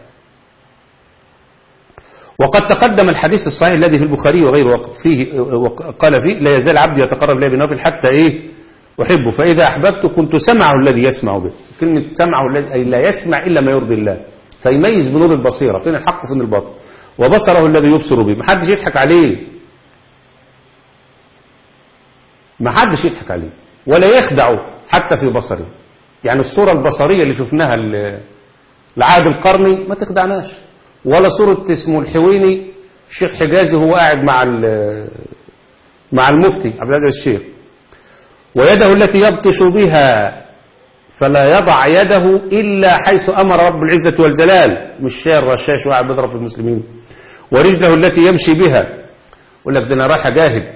وقد تقدم الحديث الصحيح الذي في البخاري وغيره فيه قال فيه لا يزال عبدي يتقرب إلي بنوافل حتى إيه أحبه فإذا أحببت كنت سمعه الذي يسمع به. كلمة سمعه الذي أي لا يسمع إلا ما يرضي الله، فيميز بنور البصيرة فين الحق وفين الباطل. وبصره الذي يبصر به، محدش يضحك عليه، محدش يضحك عليه ولا يخدعه حتى في بصره. يعني الصورة البصرية اللي شفناها العهد القرني ما تخدعناش، ولا صورة اسمه الحويني الشيخ حجازي وهو قاعد مع مع المفتي عبد العزيز الشيخ، ويده التي يبطش بها فلا يضع يده إلا حيث أمر رب العزة والجلال، مش شاير رشاش وقاعد بيضرب في المسلمين. ورجله التي يمشي بها، يقول لك ده أنا رايح أجاهد،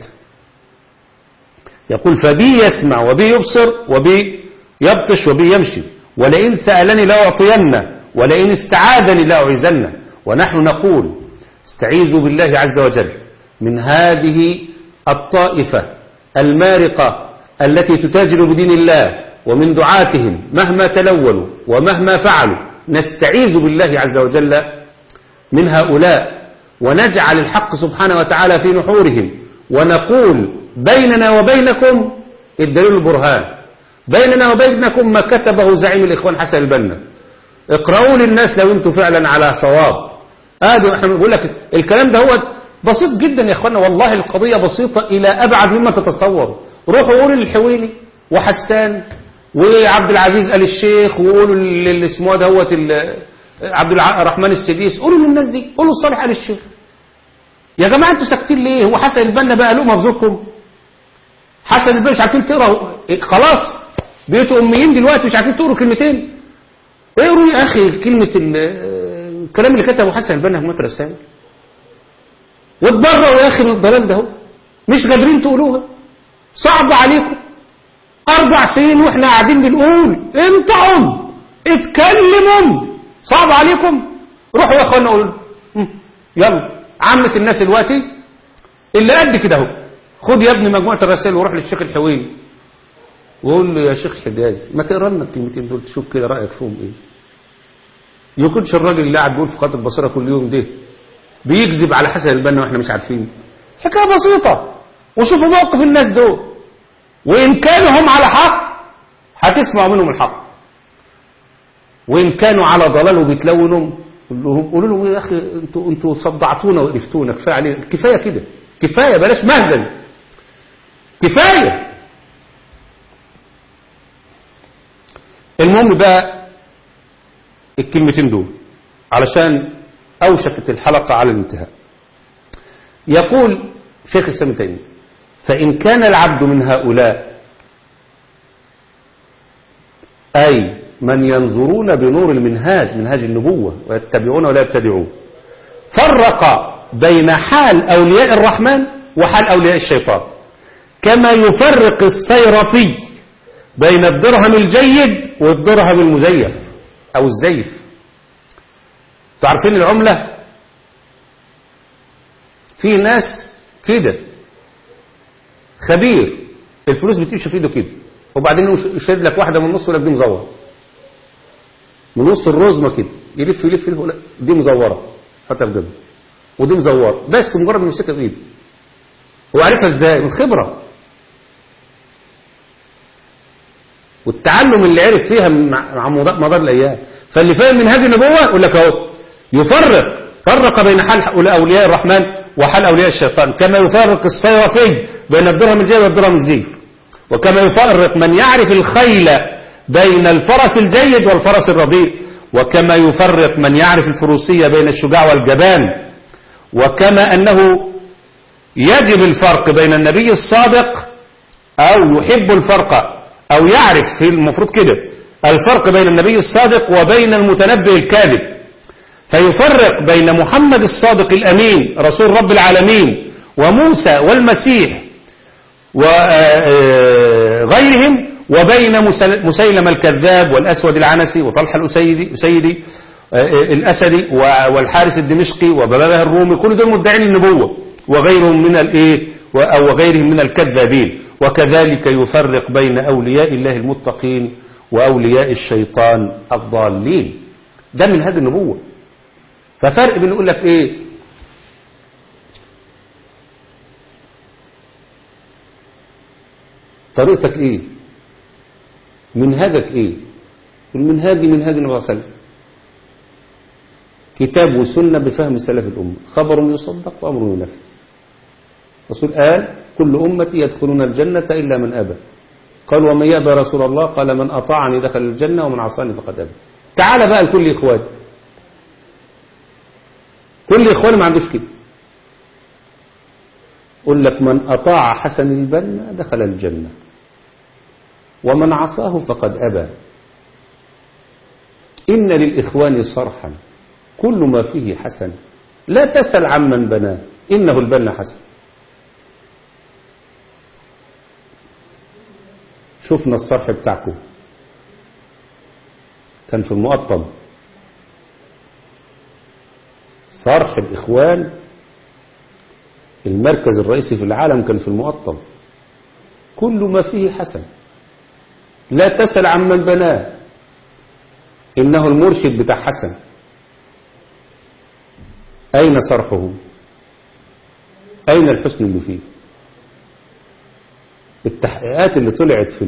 يقول فبي يسمع وبي يبصر وبي يبطش وبي يمشي، ولئن سألني لأعطينه ولئن استعاذني لأعيذنه. ونحن نقول استعيذوا بالله عز وجل من هذه الطائفة المارقة التي تتاجر بدين الله ومن دعاتهم مهما تلولوا ومهما فعلوا، نستعيذ بالله عز وجل من هؤلاء ونجعل الحق سبحانه وتعالى في نحورهم، ونقول بيننا وبينكم الدليل البرهان، بيننا وبينكم ما كتبه زعيم الإخوان حسن البنا، اقرأوا للناس لو انتم فعلا على صواب. ادي احنا بنقول لك الكلام ده هو بسيط جدا يا اخوانا، والله القضية بسيطة إلى أبعد مما تتصوروا. روحوا قولوا للحويني وحسان وعبد العزيز آل الشيخ وقولوا اللي اسمه دوت عبد الرحمن السديس، قولوا للناس دي، قولوا الصالح آل الشيخ. يا جماعة انتوا ساكتين ليه؟ هو حسن البنا بقى له مفزوكم؟ حسن البنا مش عارفين تقرأوا خلاص، بقيتوا أميين دلوقتي مش عارفين تقروا كلمتين. اقروا يا أخي كلمة الكلام اللي كتبه حسن البنا في متر السابق، واتبرعوا يا أخي من الضلال ده، مش قادرين تقولوها، صعب عليكم. أربع سنين وإحنا قاعدين بنقول انتعوا اتكلموا، صعب عليكم. روحوا يا أخوانا قولوا يلا عامة الناس دلوقتي اللي قد كده اهو، خد يا ابني مجموعة الرسائل وروح للشيخ الحويني وقول له يا شيخ حجازي ما تقرا لنا الكلمتين دول تشوف كده رأيك فيهم ايه. يكونش الراجل اللي قاعد بيقول في خط البصيرة كل يوم ده بيكذب على حسن البنا واحنا مش عارفين. حكاية بسيطة، وشوفوا موقف الناس دول، وإن كانوا هم على حق هتسمعوا منهم الحق، وإن كانوا على ضلال وبيتلونوا قولوا لهم يا أخي انتوا انتوا صدعتونا وقرفتونا، كفاية علينا، كفاية كده، كفاية بلاش مهزل، كفاية. المهم بقى الكلمتين دول علشان أوشكت الحلقة على الانتهاء. يقول شيخ الإسلام تيمية فإن كان العبد من هؤلاء أي من ينظرون بنور المنهاج منهاج النبوة ويتبعون ولا يبتدعون، فرق بين حال أولياء الرحمن وحال أولياء الشيطان، كما يفرق الصيرفي بين الدرهم الجيد والدرهم المزيف أو الزيف. تعرفين العملة في ناس كده خبير الفلوس بتمشي في ايده كده، وبعدين يشد لك واحدة من النص ولا دي مزورة من وسط الرزمة كده، يلف يلف يلف دي مزورة حتى في جنبه. ودي مزور، بس مجرد ما يمسكها بايده. هو عارفها ازاي؟ من خبره والتعلم اللي عرف فيها مع مدار الايام. فاللي فاهم من هذه النبوه يقول لك اهو يفرق فرق بين حال اولياء الرحمن وحال اولياء الشيطان، كما يفرق الصيرفي بين الدرهم الجيد والدرهم الزيف، وكما يفرق من يعرف الخيل بين الفرس الجيد والفرس الرديء، وكما يفرق من يعرف الفروسية بين الشجاع والجبان، وكما أنه يجب الفرق بين النبي الصادق أو يحب الفرق أو يعرف في المفروض كده الفرق بين النبي الصادق وبين المتنبئ الكاذب، فيفرق بين محمد الصادق الأمين رسول رب العالمين وموسى والمسيح وغيرهم وبين مسيلم الكذاب والأسود العنسي وطلحة الأسيدي الأسدي والحارس الدمشقي وبلابه الرومي، كل دول مدعين النبوة وغيرهم من الايه أو غيرهم من الكذابين. وكذلك يفرق بين أولياء الله المتقين وأولياء الشيطان الضالين. ده من هذه النبوة. ففرق بين يقول لك ايه طريقتك ايه، منهجك ايه. المنهاج منهاج النبي صلى الله عليه وسلم، كتاب وسنة بفهم سلف الأمة، خبر يصدق وأمر ينفذ. الرسول قال كل أمتي يدخلون الجنة إلا من أبى. قال ومن يأبى رسول الله؟ قال من أطاعني دخل الجنة ومن عصاني فقد أبى. تعال بقى لكل إخوان، كل إخوان ما عندوش كده، قل لك من أطاع حسن البنا دخل الجنة ومن عصاه فقد أبى. إن للإخوان صرحا كل ما فيه حسن، لا تسل عمن بناه إنه البنا حسن. شفنا الصرح بتاعكم كان في المقطم، صرح الإخوان المركز الرئيسي في العالم كان في المقطم. كل ما فيه حسن، لا تسل عمن بناه إنه المرشد بتاع حسن. أين صرحه؟ أين الحسن اللي فيه؟ التحقيقات اللي طلعت في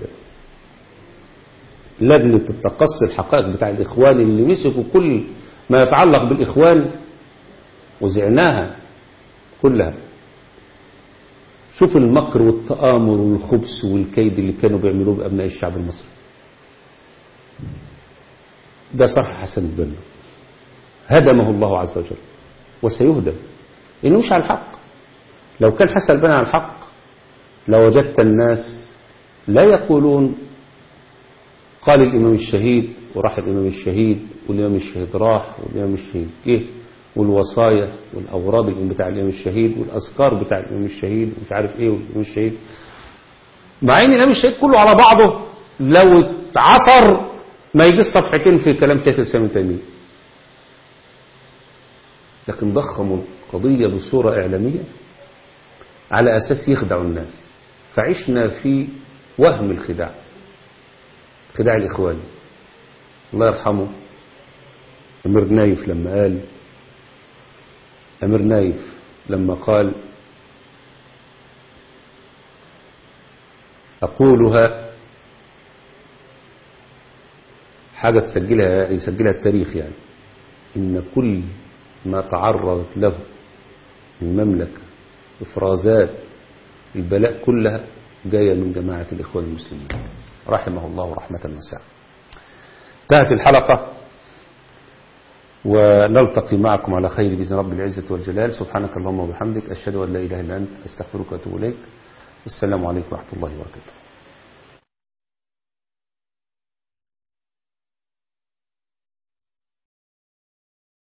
لجنة التقصي الحقائق بتاع الإخوان اللي مسكوا كل ما يتعلق بالإخوان وزعناها كلها. شوف المكر والتآمر والخبث والكيد اللي كانوا بيعملوه بأبناء الشعب المصري. ده صرح حسن البنا، هدمه الله عز وجل وسيهدم، إنه مش على الحق. لو كان حسن البنا على الحق لوجدت الناس لا يقولون قال الإمام الشهيد وراح الإمام الشهيد والإمام الشهيد راح والإمام الشهيد جه، والوصايا والأوراد بتاع الإمام الشهيد والأذكار بتاع الإمام الشهيد ومش عارف إيه والإمام الشهيد، مع إن الإمام الشهيد كله على بعضه لو اتعصر ما يجيش صفحتين في كلام شيخ الإسلام ابن تيمية، لكن ضخموا القضية بصورة إعلامية على أساس يخدعوا الناس. فعشنا في وهم الخداع، خداع الإخوان. الله يرحمه أمير نايف لما قال أمير نايف لما قال أقولها حاجة تسجلها يسجلها التاريخ، يعني إن كل ما تعرضت له المملكة إفرازات البلاء كلها جاية من جماعة الإخوان المسلمين رحمه الله رحمة واسعة. انتهت الحلقة ونلتقي معكم على خير بإذن رب العزة والجلال. سبحانك اللهم وبحمدك، أشهد أن لا إله إلا أنت، أستغفرك وأتوب إليك. السلام عليكم ورحمة الله وبركاته.